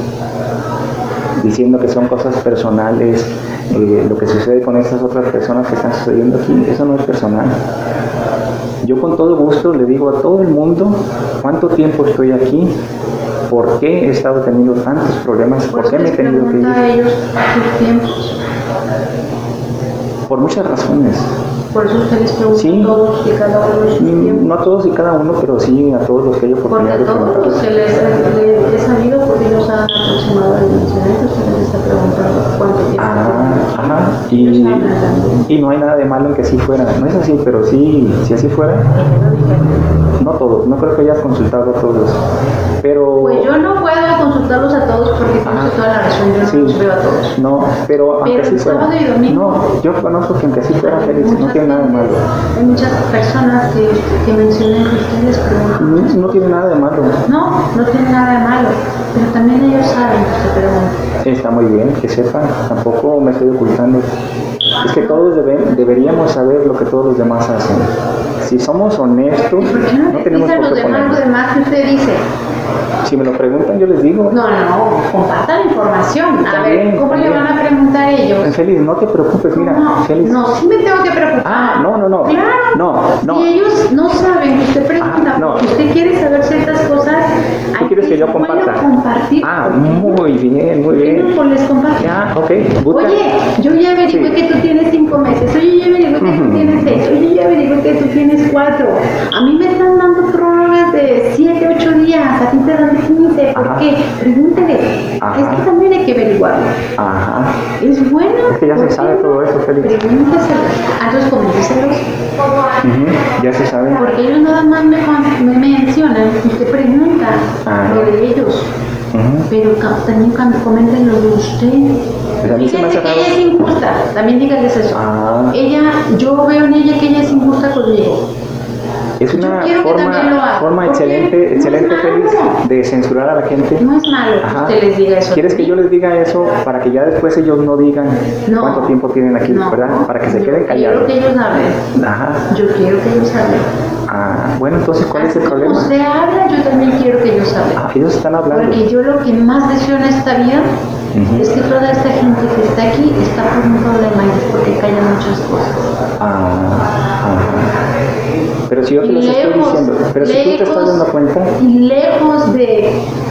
diciendo que son cosas personales, eh, lo que sucede con estas otras personas que están sucediendo aquí, eso no es personal. Yo con todo gusto le digo a todo el mundo cuánto tiempo estoy aquí, por qué he estado teniendo tantos problemas, Por por eso qué me he les tenido que pregunta a ir, ellos sus tiempos. por muchas razones. Por eso usted les pregunta Sí. a todos y cada uno de sus Mm, tiempos. No a todos y cada uno, pero sí a todos los que hay Porque oportunidad a de todos los preguntarles. que les, les he sabido, porque ellos han aproximado al mencionamiento, usted les está preguntando cuánto tiempo. Ah, ajá. Y, Ellos hablan también. y no hay nada de malo en que así fuera. No es así, pero sí, si así fuera, Y yo lo dije. no todos. No creo que hayas consultado a todos. Pero. Pues yo no puedo consultarlos a todos porque tienes Ajá. toda la razón, yo no Sí. los veo a todos. No, pero aunque Pero así el fuera. sábado y domingo. No, yo conozco que aunque así fuera, Hay Félix, no muchas tiene nada de malo. gentes- Hay muchas personas que, que mencionan que ustedes preguntan. No, no tiene nada de malo. No, no tiene nada de malo, pero también ellos saben que se preguntan. Está muy bien, que sepan. Tampoco me estoy ocultando. Es que todos deben, deberíamos saber lo que todos los demás hacen. si somos honestos, ¿Y por qué no no le tenemos dicen a por los qué demás lo ponernos. demás que usted dice? Si me lo preguntan, yo les digo. No, no, compartan información. A También, ver, ¿cómo también. le van a preguntar ellos? Feliz, no te preocupes, mira, No, Feliz. no, sí me tengo que preocupar. Ah, no, no, no. Claro. No, no. Si ellos no saben que usted pregunta, Ah, no. porque usted quiere saber ciertas cosas, ¿Tú hay quieres que yo es bueno comparta? compartir. Ah, muy bien, muy ¿Por qué bien. no les comparto? Ya, ok. Busca. Oye, yo ya averigué Sí. que tú tienes cinco meses. Oye, ya averigué que tú Ujú. tienes seis. Oye, ya averigué que tú tienes cuatro. A mí me están dando prórrogas de siete, ocho días. A ti te dan de quince. ¿Por Ajá. qué? Pregúntele. Ajá. Es que también hay que averiguarlo. Ajá. Es bueno. Es que ya se ¿por qué sabe no? todo eso, Félix. Pregúntaselo. A los coménteselos. Ujú, ya se sabe. Porque ellos nada más me, con- me mencionan y usted pregunta Ajá. lo de ellos. Ujú. Pero ca- también cam- comenten lo de usted. Pues a mí se me Fíjense hace que raro. ella es injusta. También dígales eso. Ah. Ella, yo veo en ella que ella es injusta conmigo. Es Yo una quiero que también lo forma, haga. forma ¿Por qué? excelente, No es excelente, malo. Félix, de censurar a la gente. No es malo que Ajá. usted les diga eso. ¿Quieres que yo les diga eso para que ya después ellos no digan No. cuánto tiempo tienen aquí, No. verdad? Para que se Yo queden callados. Quiero que ellos hablen. Ajá. Yo quiero que ellos hablen. Ah, bueno, entonces, ¿cuál es Así el como problema? usted habla, yo también quiero que ellos hablen. Ah, ellos están hablando. Porque yo lo que más deseo en esta vida Ujú. es que toda esta gente que está aquí está por un problema y es porque callan muchas cosas. Ah, ajá. Pero si yo te Y los estoy lejos, diciendo, pero si tú te estás lejos, dando cuenta, y lejos de,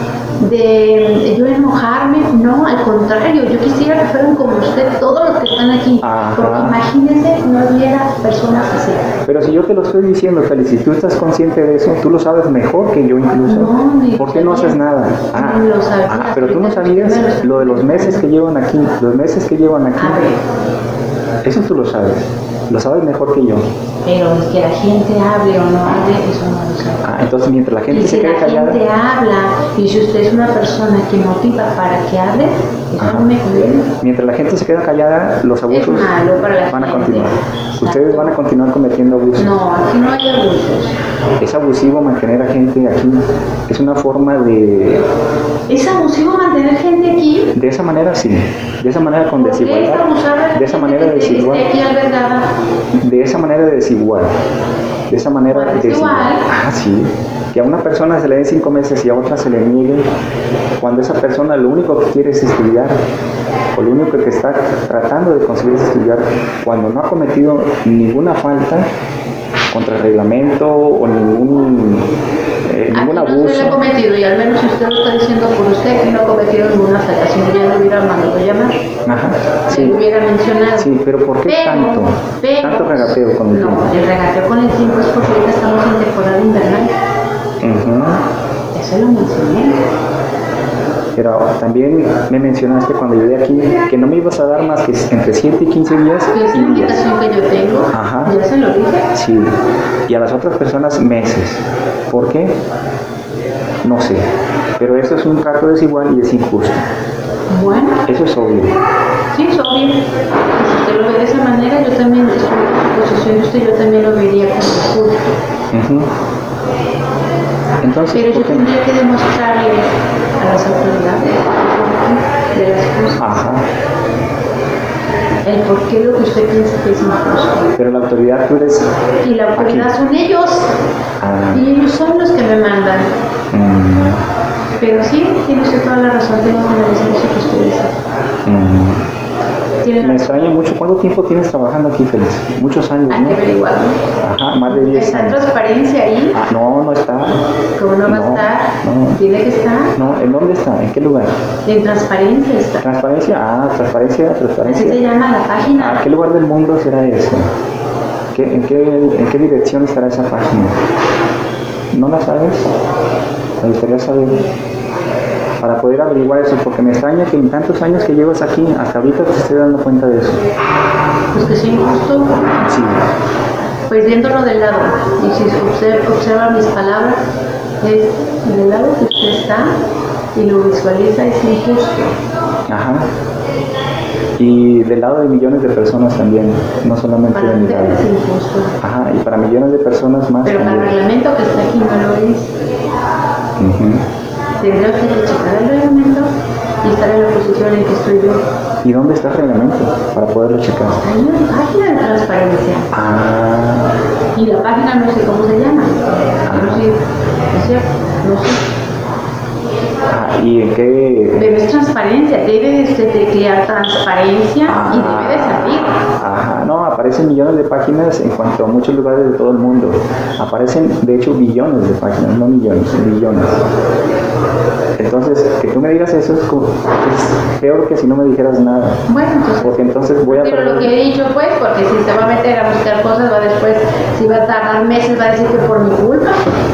de yo enojarme, no, al contrario, yo quisiera que fueran como usted, todos los que están aquí, Ajá. porque imagínense, no hubiera personas así. pero si yo te lo estoy diciendo, Félix, si tú estás consciente de eso, tú lo sabes mejor que yo incluso. No, ni lo ¿Por qué no sabía. haces nada? Ah, Ni lo sabía. ah, pero tú no Ahorita sabías usted me lo está lo de los meses que llevan aquí, los meses que llevan aquí. A ver, Eso tú lo sabes, lo sabes mejor que yo. pero que la gente hable o no hable, eso no lo sabe. Ah, entonces mientras la gente Y se si quede la callada, gente habla, y si usted es una persona que motiva para que hable, eso Ajá. no me conviene. mientras la gente se queda callada, los abusos malo para la van a gente. continuar. Exacto. Ustedes van a continuar cometiendo abusos. No, aquí no hay abusos. Es abusivo mantener a gente aquí. Es una forma de... ¿Es abusivo mantener gente aquí? De esa manera sí. De esa manera con ¿Por qué es desigualdad. abusar de la De esa gente manera que esté- desigual. esté aquí albergada? De esa manera desigual. De esa manera Bueno, es desigual. igual. Ah, sí. Que a una persona se le den cinco meses y a otra se le niegue, cuando esa persona lo único que quiere es estudiar, o lo único que está tratando de conseguir es estudiar, cuando no ha cometido ninguna falta contra el reglamento o ningún, eh, ningún Aquí no abuso. se le ha cometido, y al menos si usted lo está diciendo por usted, que no ha cometido ninguna falta, si no ya lo hubiera mandado llamar, Ajá, se sí. lo hubiera mencionado. Sí, pero ¿por qué Pero- tanto? pero- Tanto regateo con el No, tiempo. el regateo con el tiempo es porque ahorita estamos en temporada invernal. Ujú. Eso lo mencioné. Pero también me mencionaste cuando llegué aquí que no me ibas a dar más que entre siete y quince días Que es y la días. invitación que yo tengo. Ajá. Ya se lo dije. Sí. Y a las otras personas meses. ¿Por qué? No sé. Pero eso es un trato desigual y es injusto. Bueno, Eso es obvio. sí, es obvio. Y si usted lo ve de esa manera, yo también estoy en la posición de usted, yo también lo vería como justo. Ujú. Entonces, Pero yo ¿por qué? tendría que demostrarle a las autoridades de las cosas Ajá. el por qué lo que usted piensa que es injusto. Pero la autoridad tú eres... Y la autoridad Aquí. son ellos, Ah, y ellos son los que me mandan. mm, Pero sí, tiene usted toda la razón, tengo que analizar eso que usted dice. mm. Tiene Me razón, extraña mucho. ¿Cuánto tiempo tienes trabajando aquí, Félix? Muchos años, hay ¿no? que averiguarlo. Ajá, más de diez Está años. transparencia ahí, Ah, no, no está. ¿cómo no va a No, estar? no. Tiene que estar. No, ¿en dónde está? ¿En qué lugar? En transparencia está. Transparencia, ah, transparencia, Así se transparencia. llama la página. ¿A qué lugar del mundo será eso? ¿Qué, en, qué, ¿En qué dirección estará esa página? ¿No la sabes? Me gustaría saber. Para poder averiguar eso, porque me extraña que en tantos años que llevas aquí, hasta ahorita te estoy dando cuenta de eso. Pues que sí, injusto. Sí. Pues viéndolo del lado, y si usted observa mis palabras, es del lado que usted está y lo visualiza, es injusto. Ajá. Y del lado de millones de personas también, no solamente Para de mi usted lado. es injusto. Ajá, y para millones de personas más Pero para el también. reglamento que está aquí no lo es. Ujú. Tendrá usted que checar el reglamento y estar en la posición en que estoy yo. ¿Y dónde está el reglamento para poderlo checar? Hay una página de transparencia. Ah, Y la página no sé cómo se llama. No sé, es cierto, no sé. ah, ¿y en qué? Pero es transparencia, debe de teclear transparencia Ah, y debe de salir. Ajá, no, aparecen millones de páginas en cuanto a muchos lugares de todo el mundo. Aparecen, de hecho, billones de páginas, no millones, billones. Entonces, que tú me digas eso es, como, es peor que si no me dijeras nada. Bueno, entonces, Porque entonces voy a pero lo que perder. he dicho pues, porque si se va a meter a buscar cosas, va después, si va a tardar meses, va a decir que por mi culpa.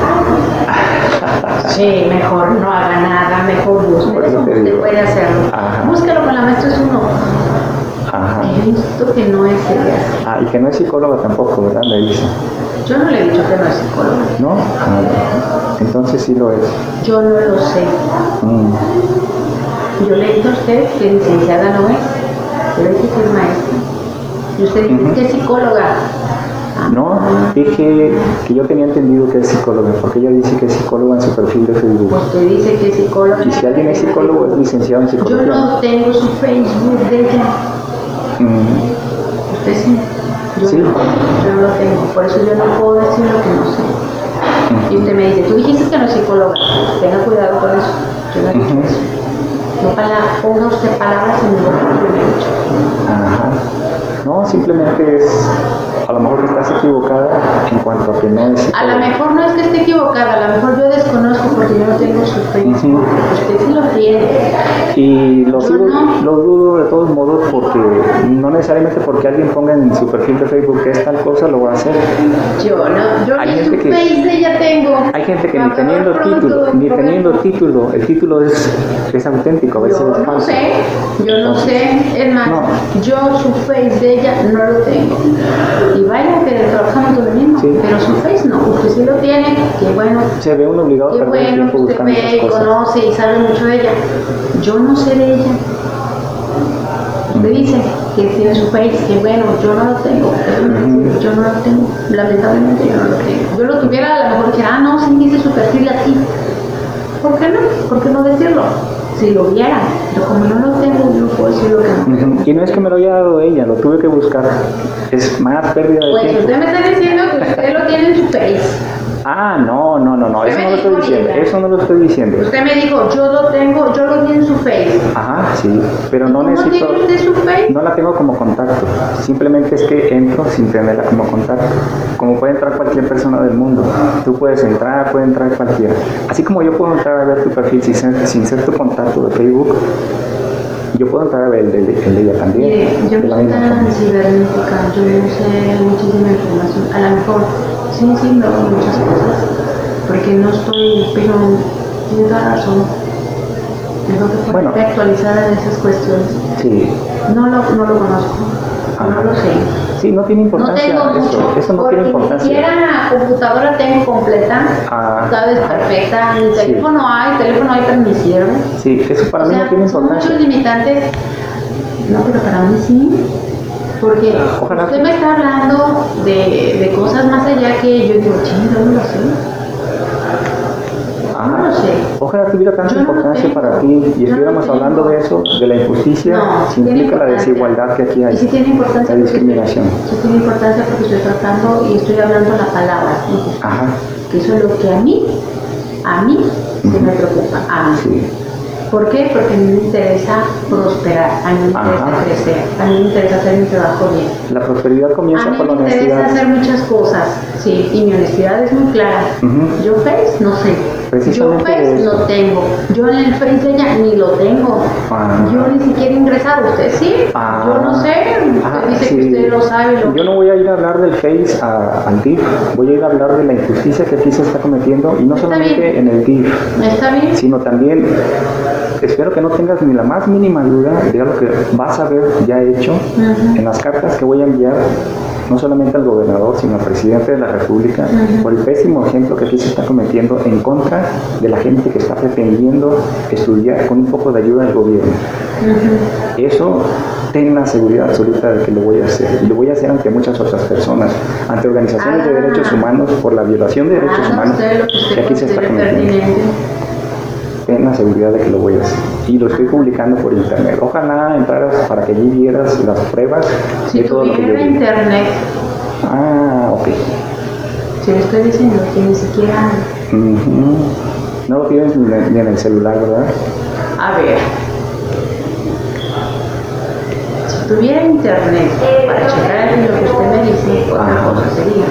Sí, mejor no haga nada, mejor busque. Por eso te Usted digo. puede hacerlo. Ajá. Búscalo con la maestra es uno. Ajá. He visto que no es ella. Ah, y que no es psicóloga tampoco, ¿verdad? Me dice. Yo no le he dicho que no es psicóloga. ¿No? Ah, entonces sí lo es. Yo no lo sé. Mm. Yo le he dicho a usted que licenciada no es. Yo le dije que es maestra. Y usted dice Ujú. que es psicóloga. No, dije que yo tenía entendido que es psicóloga, porque ella dice que es psicóloga en su perfil de Facebook. Pues usted dice que es psicóloga. Y si alguien es psicólogo, es licenciado en Yo psicología. no tengo su Facebook de ella. Mm, Usted sí. Yo, Sí. no, yo no lo tengo. Por eso yo no puedo decir lo que no sé. Y usted me dice, tú dijiste que no es psicóloga. Tenga cuidado con eso. Yo no he dicho Ujú. eso. No pala- ponga usted palabras en mi boca que yo no he dicho. Ajá. No, simplemente es, a lo mejor estás equivocada en cuanto a que no es A lo psicóloga. mejor no es que esté equivocada, a lo mejor yo desconozco porque yo no tengo su Facebook. Ujú. Usted sí lo tiene. Y lo, Yo sigo- no. lo dudo de todos modos porque no necesariamente porque alguien ponga en su perfil de Facebook que es tal cosa lo va a hacer. Yo no, yo Hay ni su gente que- Face de ella tengo. Hay gente que Va ni a acabar teniendo pronto, título, ni Roberto. teniendo título, el título es, es auténtico, a veces Yo es no falso. sé, yo no Entonces, sé, es más, no. yo su Face de ella no lo tengo. Y vaya que trabajamos todo lo mismo, Sí. pero su Face no, usted sí lo tiene, qué bueno, Se ve uno obligado a qué perder el bueno que tiempo usted buscando ve y esas cosas. conoce y sabe mucho de ella. Yo no sé de ella. Usted dice que tiene su Face, qué bueno, yo no lo tengo, Ujú. yo no lo tengo, lamentablemente yo no lo tengo. Yo lo tuviera, a lo mejor dijera, ah, no, sí dice su perfil aquí. ¿Por qué no? ¿Por qué no decirlo? Si lo viera, pero como no lo tengo, yo no puedo decir lo que no. Ujú. Y no es que me lo haya dado ella, lo tuve que buscar. Es más pérdida de Pues tiempo. usted me está diciendo que usted lo tiene en su Face. Ah, no, no, no, no, Usted eso me no lo estoy dijo diciendo, ahorita. eso no lo estoy diciendo. Usted me dijo, yo lo tengo, yo lo vi en su Face. Ajá, sí, pero no ¿Cómo necesito, tiene usted su Face? no la tengo como contacto, simplemente es que entro sin tenerla como contacto, como puede entrar cualquier persona del mundo, tú puedes entrar, puede entrar cualquiera, así como yo puedo entrar a ver tu perfil sin ser, sin ser tu contacto de Facebook, yo puedo entrar a ver el de, el de ella también, Mire, yo de no la soy misma tan forma. cibernética, yo no sé muchísima información. A lo mejor sí, sí, no muchas cosas, porque no estoy, pero tiene toda la razón. Tengo que Bueno. estar actualizada en esas cuestiones. Sí, No lo, no lo conozco, no Ajá. lo sé. sí, no tiene No importancia tengo eso, mucho, eso no porque tiene ni importancia. siquiera computadora tengo completa, Ah, sabes, ajá. perfecta, ni Sí. teléfono hay, teléfono hay, pero ni sirve. Sí, eso para O mí sea, no tiene son importancia. muchos limitantes. No, pero para mí sí. Porque Ojalá usted que- me está hablando de, de cosas más allá que yo digo, ching, yo no lo sé. Ajá. No lo sé. Ojalá tuviera tanta Yo no lo importancia tengo. para ti y Yo no lo estuviéramos tengo. hablando de eso, de la injusticia, No, que sí tiene implica la importancia. desigualdad que aquí hay, Y sí tiene importancia la porque discriminación. estoy- sí tiene importancia porque estoy tratando y estoy hablando la palabra. ¿No? Ajá, Que eso es lo que a mí, a mí, sí me preocupa. A mí. sí. ¿Por qué? Porque a mí me interesa prosperar, a mí me interesa Ajá. crecer, a mí me interesa hacer mi trabajo bien. La prosperidad A comienza mí por la me interesa honestidad. hacer muchas cosas, sí, y mi honestidad es muy clara. Ujú. Yo Face no sé, yo Precisamente Face eso. no tengo, yo en el Face de ella ni lo tengo, Ah. yo ni siquiera he ingresado, usted sí, Ah. yo no sé, usted Ah, dice sí. que usted lo sabe, lo Yo no voy a ir a hablar del Face a- al D I F, voy a ir a hablar de la injusticia que aquí se está cometiendo y no Está solamente bien. en el D I F, está bien. sino también espero que no tengas ni la más mínima duda de lo que vas a ver ya hecho Ujú. en las cartas que voy a enviar no solamente al gobernador sino al presidente de la República Ujú. por el pésimo ejemplo que aquí se está cometiendo en contra de la gente que está pretendiendo estudiar con un poco de ayuda del gobierno. Ujú. Eso ten la seguridad absoluta de que lo voy a hacer y lo voy a hacer ante muchas otras personas, ante organizaciones de Ah. derechos humanos por la violación de derechos Ah, no humanos sé lo que que usted aquí se está considere cometiendo. pertinente. ten la seguridad de que lo voy a hacer. Y lo estoy publicando por internet. Ojalá entraras para que allí vieras las pruebas Si de todo lo que yo tuviera digo. internet, Ah, ok. si le estoy diciendo que ni siquiera... Ujú. No lo tienes ni en ni en el celular, ¿verdad? A ver, si tuviera internet para checar lo que usted me dice, otra Ajá. cosa sería.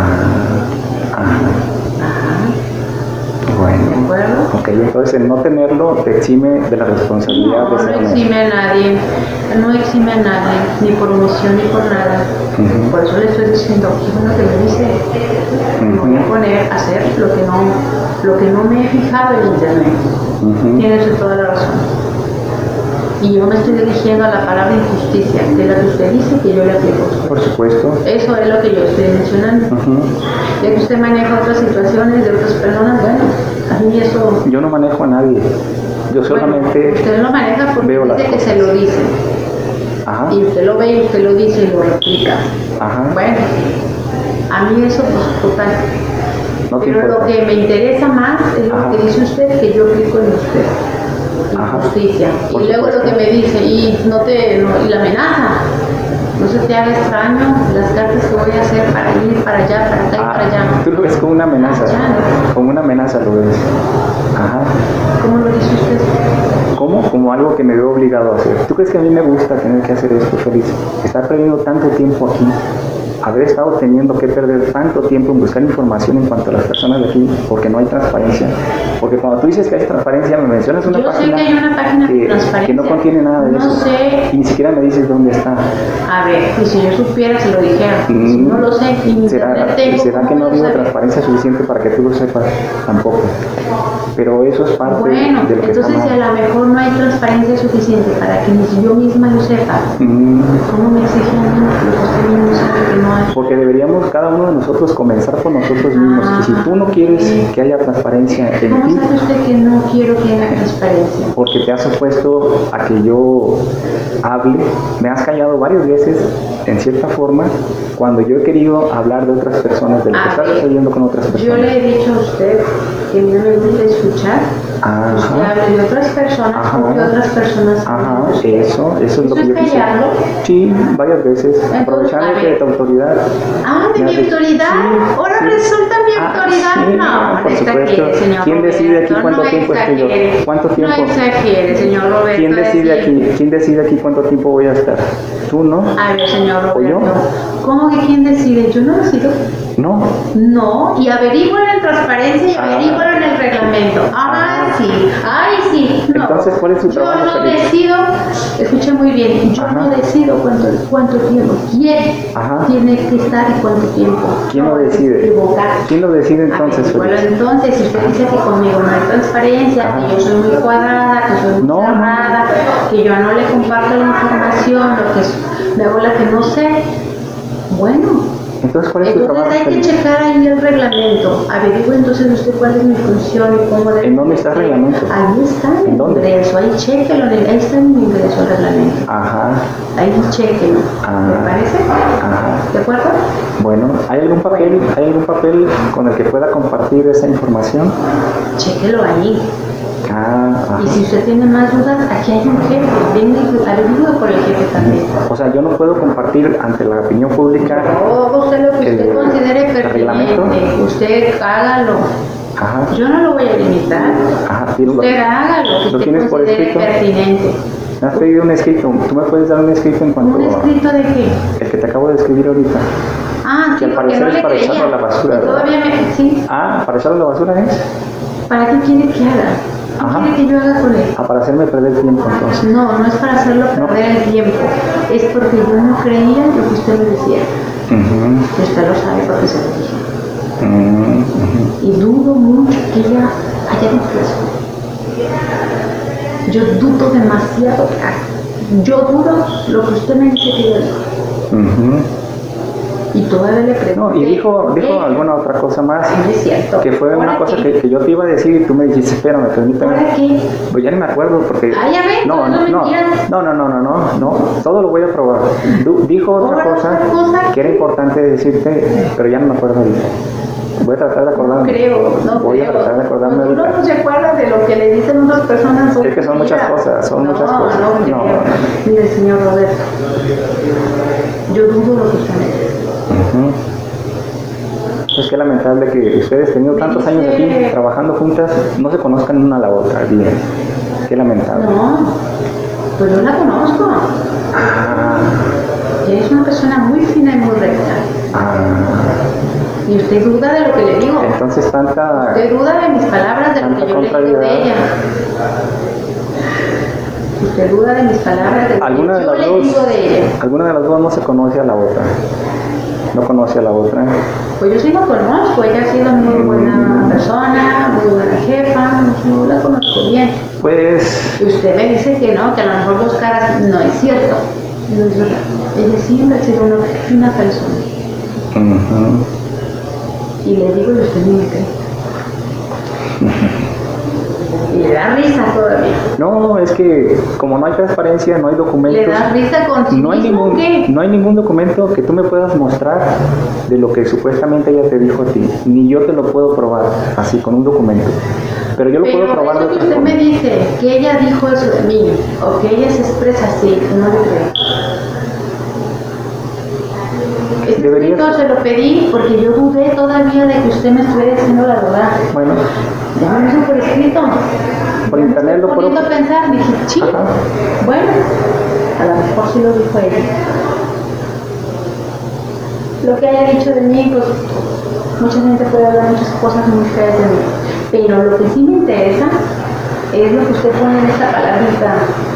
Ah, ajá. Ajá, ¿de Bueno. acuerdo? Ok, entonces el no tenerlo te exime de la responsabilidad No, de no ser honesto. exime a nadie, no exime a nadie, ni por omisión ni por nada. Ujú. Por eso le estoy diciendo, qué bueno que me dice, me voy a poner a hacer lo que no, lo que no me he fijado en internet. Ujú. Tiene usted toda la razón. Y yo me estoy dirigiendo a la palabra injusticia, que es la que usted dice que yo le aplico a usted. Por supuesto. Eso es lo que yo estoy mencionando. Ujú. Ya que usted maneja otras situaciones de otras personas, bueno, a mí eso... Yo no manejo a nadie. Yo solamente Bueno, usted lo maneja porque veo las dice que cosas. se lo dice. Ajá, Y usted lo ve y usted lo dice y lo replica. ajá. Bueno, a mí eso, pues, total. No te Pero lo importa. que me interesa más es Ajá. lo que dice usted, que yo aplico en usted. Ajá. Injusticia. Por Y luego lo supuesto. que me dice, y no te, no- y la amenaza. No se te haga extraño las cartas que voy a hacer para ir para allá, para acá y para allá. Ah, tú lo ves como una amenaza. Ah, ya. Como una amenaza lo ves. Ajá. ¿Cómo lo dice usted? ¿Cómo? Como algo que me veo obligado a hacer. ¿Tú crees que a mí me gusta tener que hacer esto, Feliz? Estar perdiendo tanto tiempo aquí, haber estado teniendo que perder tanto tiempo en buscar información en cuanto a las personas de aquí, porque no hay transparencia. Porque cuando tú dices que hay transparencia, me mencionas una Yo sé página, que hay una página de que, transparencia. que no contiene nada de No eso. sé. Y ni siquiera me dices dónde está. A ver, y si yo supiera, se lo dijera. Si Mm, no lo sé, y en ¿Será, internet tengo, ¿será que ¿cómo no ha voy a habido saber? transparencia suficiente para que tú lo sepas? Tampoco. Pero eso es parte Bueno, de lo que entonces está si a mal. lo mejor no hay transparencia suficiente para que ni yo misma lo sepa, Mm, ¿cómo me exige a mí lo que usted mismo sabe que no hay? Porque deberíamos cada uno de nosotros comenzar por nosotros mismos. Y si tú no quieres que haya transparencia en ¿Cómo ti, sabe usted que no quiero que haya transparencia? porque te has opuesto a que yo hable, me has callado varias veces, en cierta forma, cuando yo he querido hablar de otras personas, de lo que A está ver, sucediendo con otras Yo personas. le he dicho a usted que a mí no me gusta escuchar que usted Ajá, hable de otras personas Ajá. o que otras personas ajá, hablen de usted. eso, eso es lo ¿Eso que yo es quise. callarlo? Sí, varias veces, Entonces, aprovechándote a ver. de tu autoridad. Ah, de Me mi has dicho, autoridad. sí, Ahora sí. resulta mi Ah, autoridad. sí, no, por no supuesto. exagere, señor ¿Quién decide aquí Roberto, cuánto no tiempo estoy yo? exagere. ¿Cuánto tiempo? No exagere, señor Roberto. ¿Quién decide es decir, aquí? ¿Quién decide aquí cuánto tiempo voy a estar? ¿Tú no? A ver, señor ¿O yo? Roberto. ¿Cómo que quién decide? Yo no decido. No. No, y averígualo en transparencia y Ah. averígualo en el reglamento. Ah, Ah. sí. Ay, sí. No. Entonces, ¿cuál es su trabajo, Yo no Felipe? decido, escucha muy bien, yo Ajá. no decido cuánto, cuánto tiempo, quién Ajá. tiene que estar y cuánto tiempo. ¿Quién lo No, es decide? equivocar. ¿Quién lo decide entonces, Ah, bueno, Felipe? entonces, si usted dice que conmigo no hay transparencia, Ajá. que yo soy muy cuadrada, que soy muy No, no. cerrada, que yo no le comparto la información, o que es- me hago la que no sé, bueno, Entonces, ¿cuál es tu entonces trabajo, hay que Felipe? checar ahí el reglamento. Averigüe entonces usted cuál es mi función y cómo debe. ¿En dónde está el reglamento? Ahí está ¿En el dónde? ingreso, ahí chéquelo, ahí está el ingreso al reglamento. Ajá, Ahí chéquelo. Ah. ¿Me parece? ajá. ¿De acuerdo? Bueno, ¿hay algún papel, hay algún papel con el que pueda compartir esa información? Chéquelo ahí. Ah, ajá. Y si usted tiene más dudas, aquí hay un jefe. Venga y averigüe por el jefe también. O sea, yo no puedo compartir ante la opinión pública. O usted lo que usted El- considere el reglamento. pertinente. Usted hágalo. Ajá, Yo no lo voy a limitar. ajá. Tiro- Usted haga lo que ¿Lo usted tienes por considere escrito? pertinente. Me has pedido un escrito. ¿Tú me puedes dar un escrito en cuanto ¿Un a escrito de qué? el que te acabo de escribir ahorita? Ah, Que sí, al porque parecer no es le para creía. echarlo a la basura, Y ¿verdad? todavía me... Sí. Ah, ¿para echarlo a la basura es? ¿Para qué quiere que haga? ¿Qué Ajá. quiere que yo haga con él? Ah, para hacerme perder tiempo entonces. No, no es para hacerlo perder el tiempo. Es porque yo no creía lo que usted me decía. Ujú, Y usted lo sabe porque se lo dije. ujú, ujú. Y dudo mucho que ella haya dicho eso. Yo dudo demasiado. Yo dudo lo que usted me dice que ella dijo. Ujú. Y todavía le pregunté. No, y dijo, dijo ¿qué? alguna otra cosa más, No es cierto. que fue una ¿Ahora cosa qué? que, que yo te iba a decir y tú me dijiste, espérame, permíteme. ¿Ahora qué? Pues ya ni me acuerdo porque... Ah, ya ves, no, no, no, no no, mentiras. no, no, no, no, no, no, todo lo voy a probar. Du- Dijo otra ¿Ahora cosa otra cosa? que era importante decirte, pero ya no me acuerdo ahorita. Voy a a tratar de No acordarme. creo, no Voy creo. a tratar de acordarme Cuando uno ahorita. no se acuerda de lo que le dicen otras personas. Es que son muchas cosas, son no, muchas cosas. No, no, No. Mire, señor Roberto, yo dudo lo que usted me dice. Ujú. Es que lamentable que ustedes, teniendo Me tantos dice- años aquí trabajando juntas, no se conozcan una a la otra bien. Qué lamentable. No, pues yo la conozco. Ah, Ella es una persona muy fina y muy recta. ah. Y usted duda de lo que le digo. Entonces tanta... Usted duda de mis palabras, de lo Tanta que yo le digo de contrariedad. ella. Usted duda de mis palabras, de lo Alguna que de yo las le dos, digo de ella. alguna de las dos no se conoce a la otra. No conoce a la otra. Pues yo sí la conozco, ella ha sido muy buena persona, muy buena jefa, yo la conozco bien. Pues, Y usted me dice que no, que a lo mejor dos caras, no es cierto. No es verdad. Ella siempre ha sido una fina persona. ujú. Y le digo y usted ni me cree. Y le da risa todavía. No, es que como no hay transparencia, no hay documentos. Le da risa con sí No hay, mismo, ningún, ¿qué? no hay ningún documento que tú me puedas mostrar de lo que supuestamente ella te dijo a ti. Ni yo te lo puedo probar así con un documento. Pero yo lo Pero puedo probar de eso que otra usted forma. me dice, que ella dijo eso de mí, o que ella se expresa así, no le creo. Este Deberías- escrito se lo pedí porque yo dudé todavía de que usted me estuviera diciendo la verdad. Bueno, Ya me lo hizo por escrito. Por Ya me internet estoy lo puedo- poniendo a pensar, dije, sí, Ajá. bueno, a lo mejor sí lo dijo ella. Lo que haya dicho de mí, pues mucha gente puede hablar muchas cosas muy feas de mí, pero lo que sí me interesa es lo que usted pone en esta palabrita.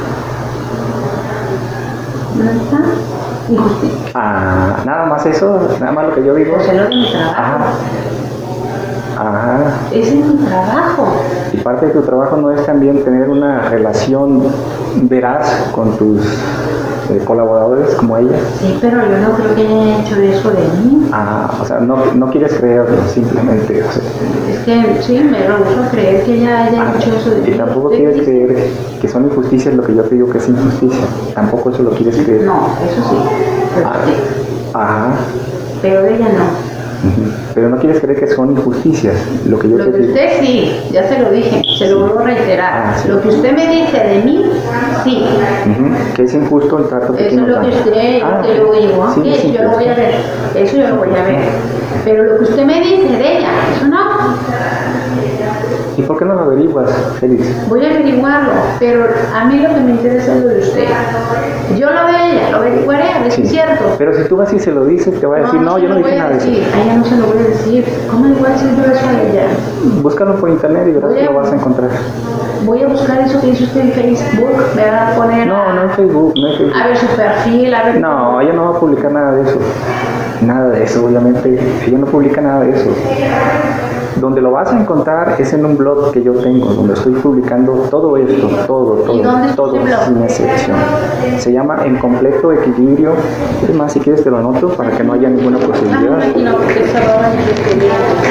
¿Dónde está? Injusticia. ah, nada más eso, nada más lo que yo digo. Pues es lo de mi trabajo. Ajá. Ajá. Ese es mi trabajo. Y parte de tu trabajo no es también tener una relación veraz con tus eh, colaboradores como ella. Sí, pero yo no creo que haya hecho eso de mí. Ah, o sea, no, no quieres creerlo, simplemente. O sea, Es que sí, me rehúso a creer que ella haya ah, hecho eso de mí. y tampoco ¿Usted quieres dice? creer que son injusticias lo que yo te digo que es injusticia. Tampoco eso lo quieres creer. No, eso sí. Pero, Ah, ajá. pero de ella no. Ujú. Pero no quieres creer que son injusticias lo que yo Lo te que digo. usted sí, ya se lo dije, se lo vuelvo a reiterar. Ah, sí. Lo que usted me dice de mí, sí. Ujú. Que es injusto el trato que Eso tú es nos lo que das. usted, Ah, que yo digo, sí, ok, es yo lo voy a injusto. ver. Eso yo lo voy a ver. Pero lo que usted me dice de ella, eso no. ¿Y por qué no lo averiguas, Félix? Voy a averiguarlo, pero a mí lo que me interesa es lo de usted. Yo lo de ella, lo averiguaré, a ver si es cierto. Pero si tú vas y se lo dices, te va a decir, no, se yo no lo dije voy a nada de eso. decir. A ella no se lo voy a decir. ¿Cómo le voy a decir yo eso a ella? Búscalo por internet y verás Voy que a- lo vas a encontrar. Voy a buscar eso que dice usted en Facebook, me va a poner No, no en Facebook, no en Facebook. a ver su perfil, a ver... No, ella no va a publicar nada de eso. Nada de eso, obviamente. Ella no publica nada de eso. Donde lo vas a encontrar es en un blog que yo tengo, donde estoy publicando todo esto, todo, todo, ¿Y dónde está todo, ese blog? sin excepción. Se llama En Completo Equilibrio. Es más, si quieres te lo anoto para que no haya ninguna Ah, posibilidad. me imagino que esa va a escribir.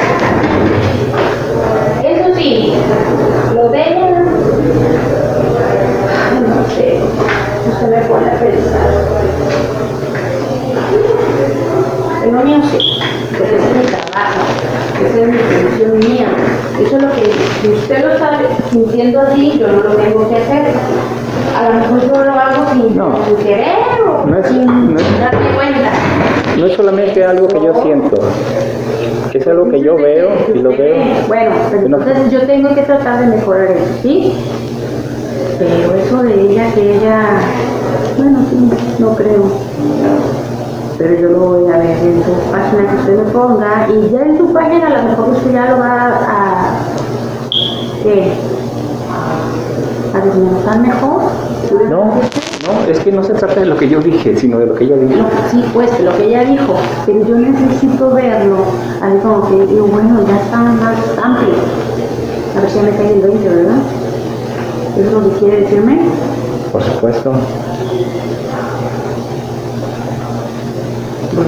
Eso sí, lo de ella, ay, no sé, no se me pone a pensar. El mío sí, porque ese es mi trabajo, esa es mi función mía. Eso es lo que, si usted lo sabe sintiendo así, yo no lo tengo que hacer. A lo mejor yo lo hago sin, No. sin querer o No es- sin no es- darme cuenta. No es solamente algo que yo siento, que es algo que yo veo y lo veo. Bueno, pero No. entonces yo tengo que tratar de mejorar eso, ¿sí? Pero eso de ella, que ella, bueno, sí, no creo. Pero yo lo voy a ver en su página que usted me ponga y ya en su página a lo mejor usted ya lo va a, ¿qué? A desmenuzar mejor. No, no, es que no se trata de lo que yo dije, sino de lo que ella dijo. Lo que- sí, pues, lo que ella dijo, pero yo necesito verlo, así como que digo, bueno, ya está más amplio. A ver si ya me cae el veinte, ¿verdad? ¿Eso es lo que quiere decirme? Por supuesto. Bueno.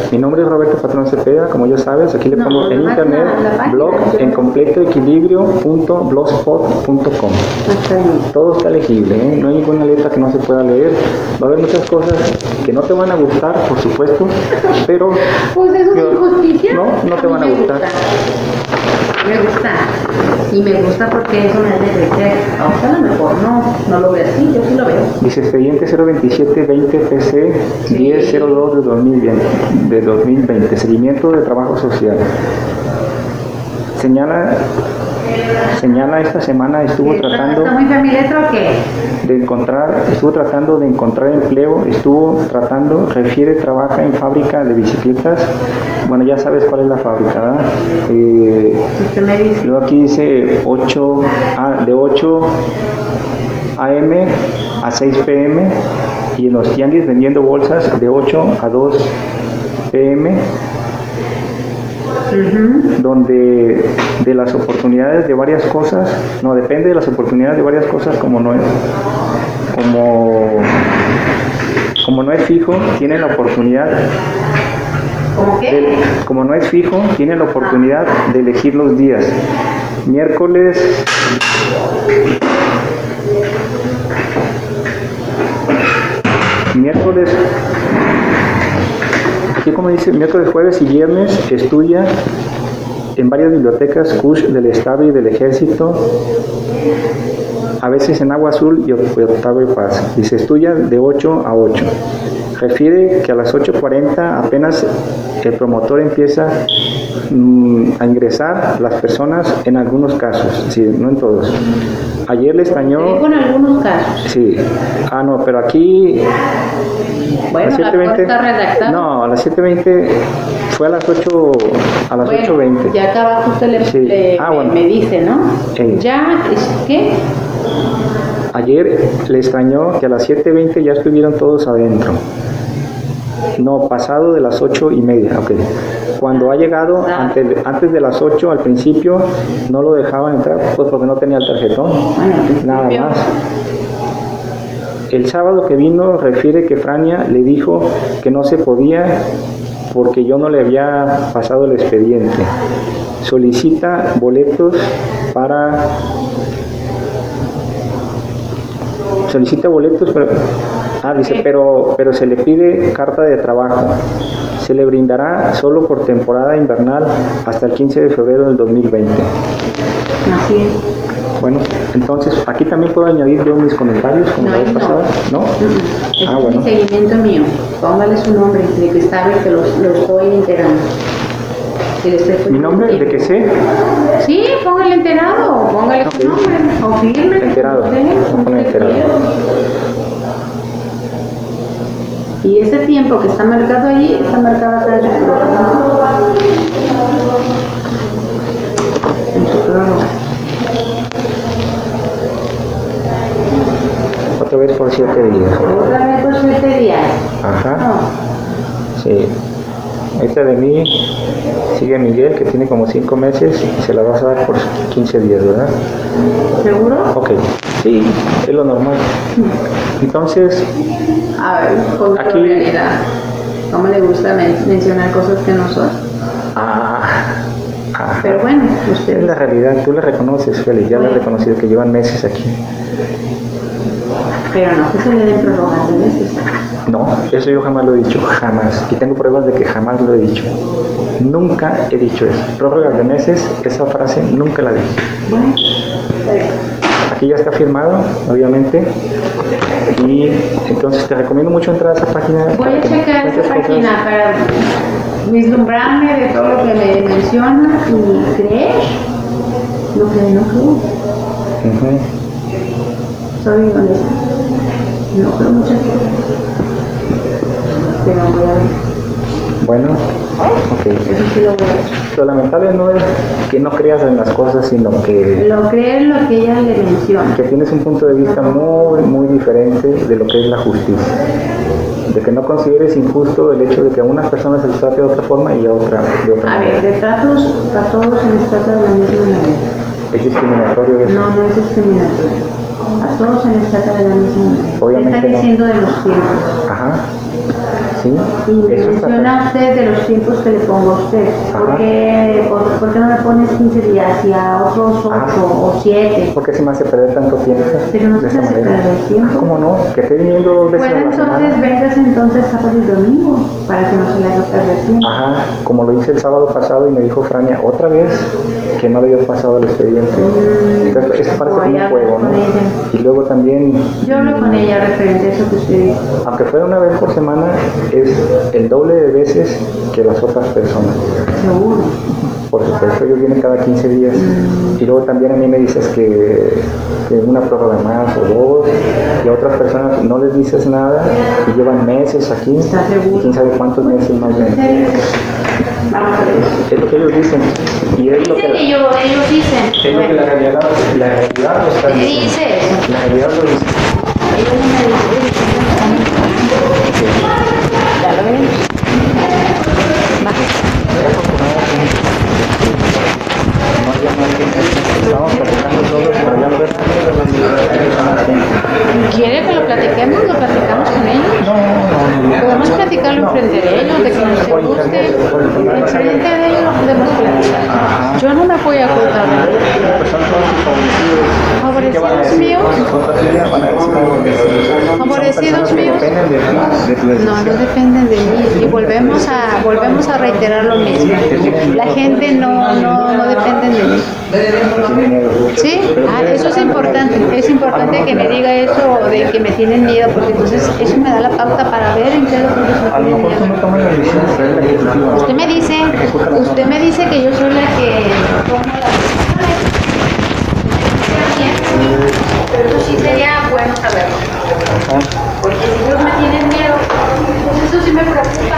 Mi nombre es Roberto Patrón Cepeda, como ya sabes, aquí le No, pongo en nomás internet, la- la página, blog yo- en completo equilibrio punto blogspot punto com. Está bien. Todo está legible, ¿eh? No hay ninguna letra que no se pueda leer. Va a haber muchas cosas que no te van a gustar, por supuesto, pero Pues eso es Yo- injusticia. no, no te mí van a me gustar. gusta. Me gusta. Y me gusta porque eso me hace crecer. Aunque a lo mejor no, no lo veo así, yo sí lo veo. dice expediente cero veintisiete veinte P C diez cero dos de dos mil veinte, de dos mil veinte, seguimiento de trabajo social. Señala, señala esta semana estuvo ¿Está, tratando ¿Está muy familiar o qué? de encontrar, estuvo tratando de encontrar empleo, estuvo tratando, refiere, trabaja en fábrica de bicicletas. Bueno, ya sabes cuál es la fábrica, ¿verdad? Eh, Usted me dice. luego aquí dice ocho, ah, de ocho A M a seis P M y en los tianguis vendiendo bolsas de ocho a dos P M, Ujú. donde de las oportunidades de varias cosas, no, depende de las oportunidades de varias cosas, como no es, como, como no es fijo, tienen la oportunidad, ¿Cómo qué? de- como no es fijo, tienen la oportunidad de elegir los días. Miércoles, miércoles, aquí como dice, miércoles, jueves y viernes estudia en varias bibliotecas C U S H del Estado y del Ejército, a veces en Agua Azul y Octavo y Paz. Y se estudia de ocho a ocho. Refiere que a las ocho cuarenta apenas el promotor empieza mm, a ingresar las personas en algunos casos, sí, no en todos. Ayer le Te digo extrañó, en algunos casos. sí, ah no, pero aquí Bueno, la cosa está redactada. no, a las siete veinte fue a las ocho, a las Bueno, ocho veinte. ya acá abajo usted le, Sí. le- Ah, me- bueno. me dice, ¿no? Sí. Ya, ¿es qué? Ayer le extrañó que a las siete veinte ya estuvieron todos adentro. No, pasado de las ocho y media, ok. Cuando ha llegado antes de, antes de las ocho al principio no lo dejaban entrar, pues porque no tenía el tarjetón, Bueno, al principio. nada más. El sábado que vino refiere que Frania le dijo que no se podía porque yo no le había pasado el expediente. Solicita boletos para... Solicita boletos, pero... Ah, dice, pero, pero se le pide carta de trabajo. Se le brindará solo por temporada invernal hasta el quince de febrero del dos mil veinte. Así es. Bueno, entonces, aquí también puedo añadir yo mis comentarios, como No, la vez no. pasada, ¿no? Mm, mm. Ese Ah, es bueno. mi seguimiento mío. Póngale su nombre, de que sabe que lo, lo estoy enterando. Que le estoy Mi poniendo nombre, de tiempo. que sé, Sí, póngale enterado, o póngale Ok. su nombre, o firme. Enterado. como usted, como Ponle usted enterado. quiera. Y ese tiempo que está marcado allí, está marcado acá en su prórroga. En su prórroga. otra vez por siete días. Otra vez por siete días. Ajá, No, sí. Esta de mí sigue Miguel, que tiene como cinco meses, y se la vas a dar por quince días, ¿verdad? ¿seguro? Ok, sí, es lo normal. Entonces, A ver, con Aquí- realidad. ¿Cómo le gusta men- mencionar cosas que no son? ah, ajá. Pero bueno, usted Es la realidad, tú la reconoces, Félix, ya la he reconocido, que llevan meses aquí. pero no que se le den prorrogaciones. No, eso yo jamás lo he dicho, jamás. Y tengo pruebas de que jamás lo he dicho. Nunca he dicho eso. Prórrogas de meses, esa frase nunca la dije. Bueno, está bien. Aquí ya está firmado, obviamente. Y entonces te recomiendo mucho entrar a esa página. Voy para a que checar muchas esa cosas- página para vislumbrarme de todo lo que me menciona y creer lo que no creo. Ujú. Soy honesta. No creo muchas cosas. Pero voy a ver. Bueno, ok. Eso sí lo voy a ver. Lo lamentable no es que no creas en las cosas, sino que, Lo creer lo que ella le menciona. que tienes un punto de vista muy, muy diferente de lo que es la justicia. De que no consideres injusto el hecho de que a unas personas se les trate de otra forma y a otra de otra A ver, manera. de tratos a todos se les trata de la misma manera. Es discriminatorio eso. No, no es discriminatorio. A todos se les trata de la misma manera. ¿Qué Obviamente está no. diciendo de los tiempos? Ajá. sí. Y Eso está menciona usted de los tiempos que le pongo a usted. ¿Por Ajá. qué, por, por qué no me pones quince días y a otros ocho Ah. o siete? ¿Por qué se me hace perder tanto tiempo Pero no de se esa hace manera? perder tiempo. Ah, ¿cómo no? Que esté viniendo dos veces Bueno, a la entonces semana. vengas entonces sábado y domingo para que no se le haga perder tiempo. Ajá, como lo hice el sábado pasado y me dijo Frania otra vez que no le había pasado el expediente. Entonces, eso parece como Voy a un juego, hablar ¿no? con ella. Y luego también, Yo hablo con ella referente a eso que usted dijo. aunque fuera una vez por semana, es el doble de veces que las otras personas. Seguro. Por supuesto, ellos vienen cada quince días. Y luego también a mí me dices que, que una prórroga más o dos, y a otras personas no les dices nada y llevan meses aquí. ¿Estás seguro? Y quién sabe cuántos meses más ¿En ven. serio? Vamos a ver. Es lo que ellos dicen. Y es lo Dicen que, que yo, ellos dicen. es lo que la realidad, la realidad lo está ¿Qué diciendo. dice eso? La realidad lo dice. Ellos no me dicen. Ya lo ven. No había más gente. Estábamos platicando todos, pero ya fue. ¿Quiere que lo platiquemos? ¿Lo platicamos con ellos? No, no, no. Podemos platicarlo enfrente de ellos, de que no se guste. Enfrente de ellos lo podemos platicar. Yo no me voy a ocultar de ellos. Pues son todos favorecidos. ¿Qué van a Favorecidos decir? míos. Son familia, van a decir que son Favorecidos personas que míos. dependen de ti, de tu No, decisión. no dependen de mí. Y volvemos a, volvemos a reiterar lo mismo. La gente no, no, no depende de mí. Tienen miedo. ¿Sí? Ah, eso es importante. Es importante que me diga eso de que me tienen miedo, porque entonces eso me da la pauta para ver en qué es lo que ellos me A lo tienen mejor tú miedo. no tomas las decisiones, pero es la ejecutiva. Usted me dice, usted me dice que yo soy la que tomo las decisiones. Pero eso sí sería bueno saberlo. Ajá. Porque si ellos me tienen miedo, pues eso sí me preocupa.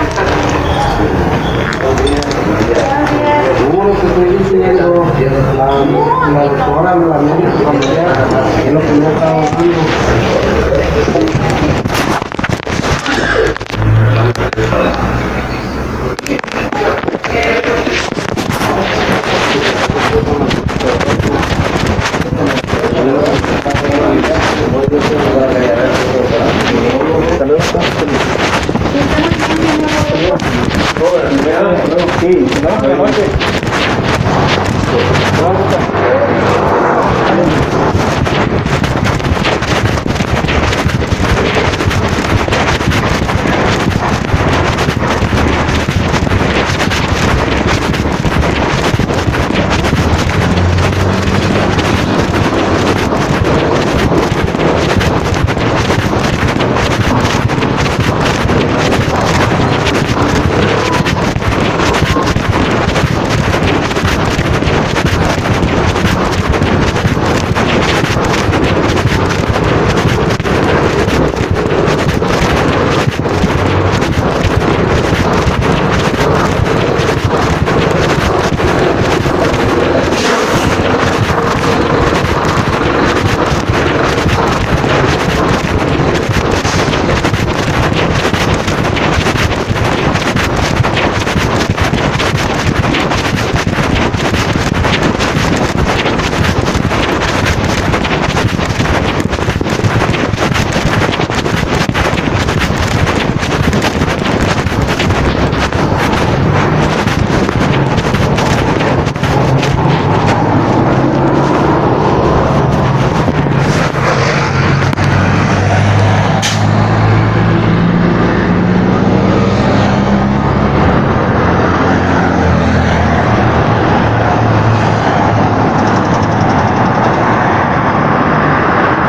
Gracias. Seguro que estoy diciendo, la, la doctora, la médica familiar, es lo que me ha estado dando.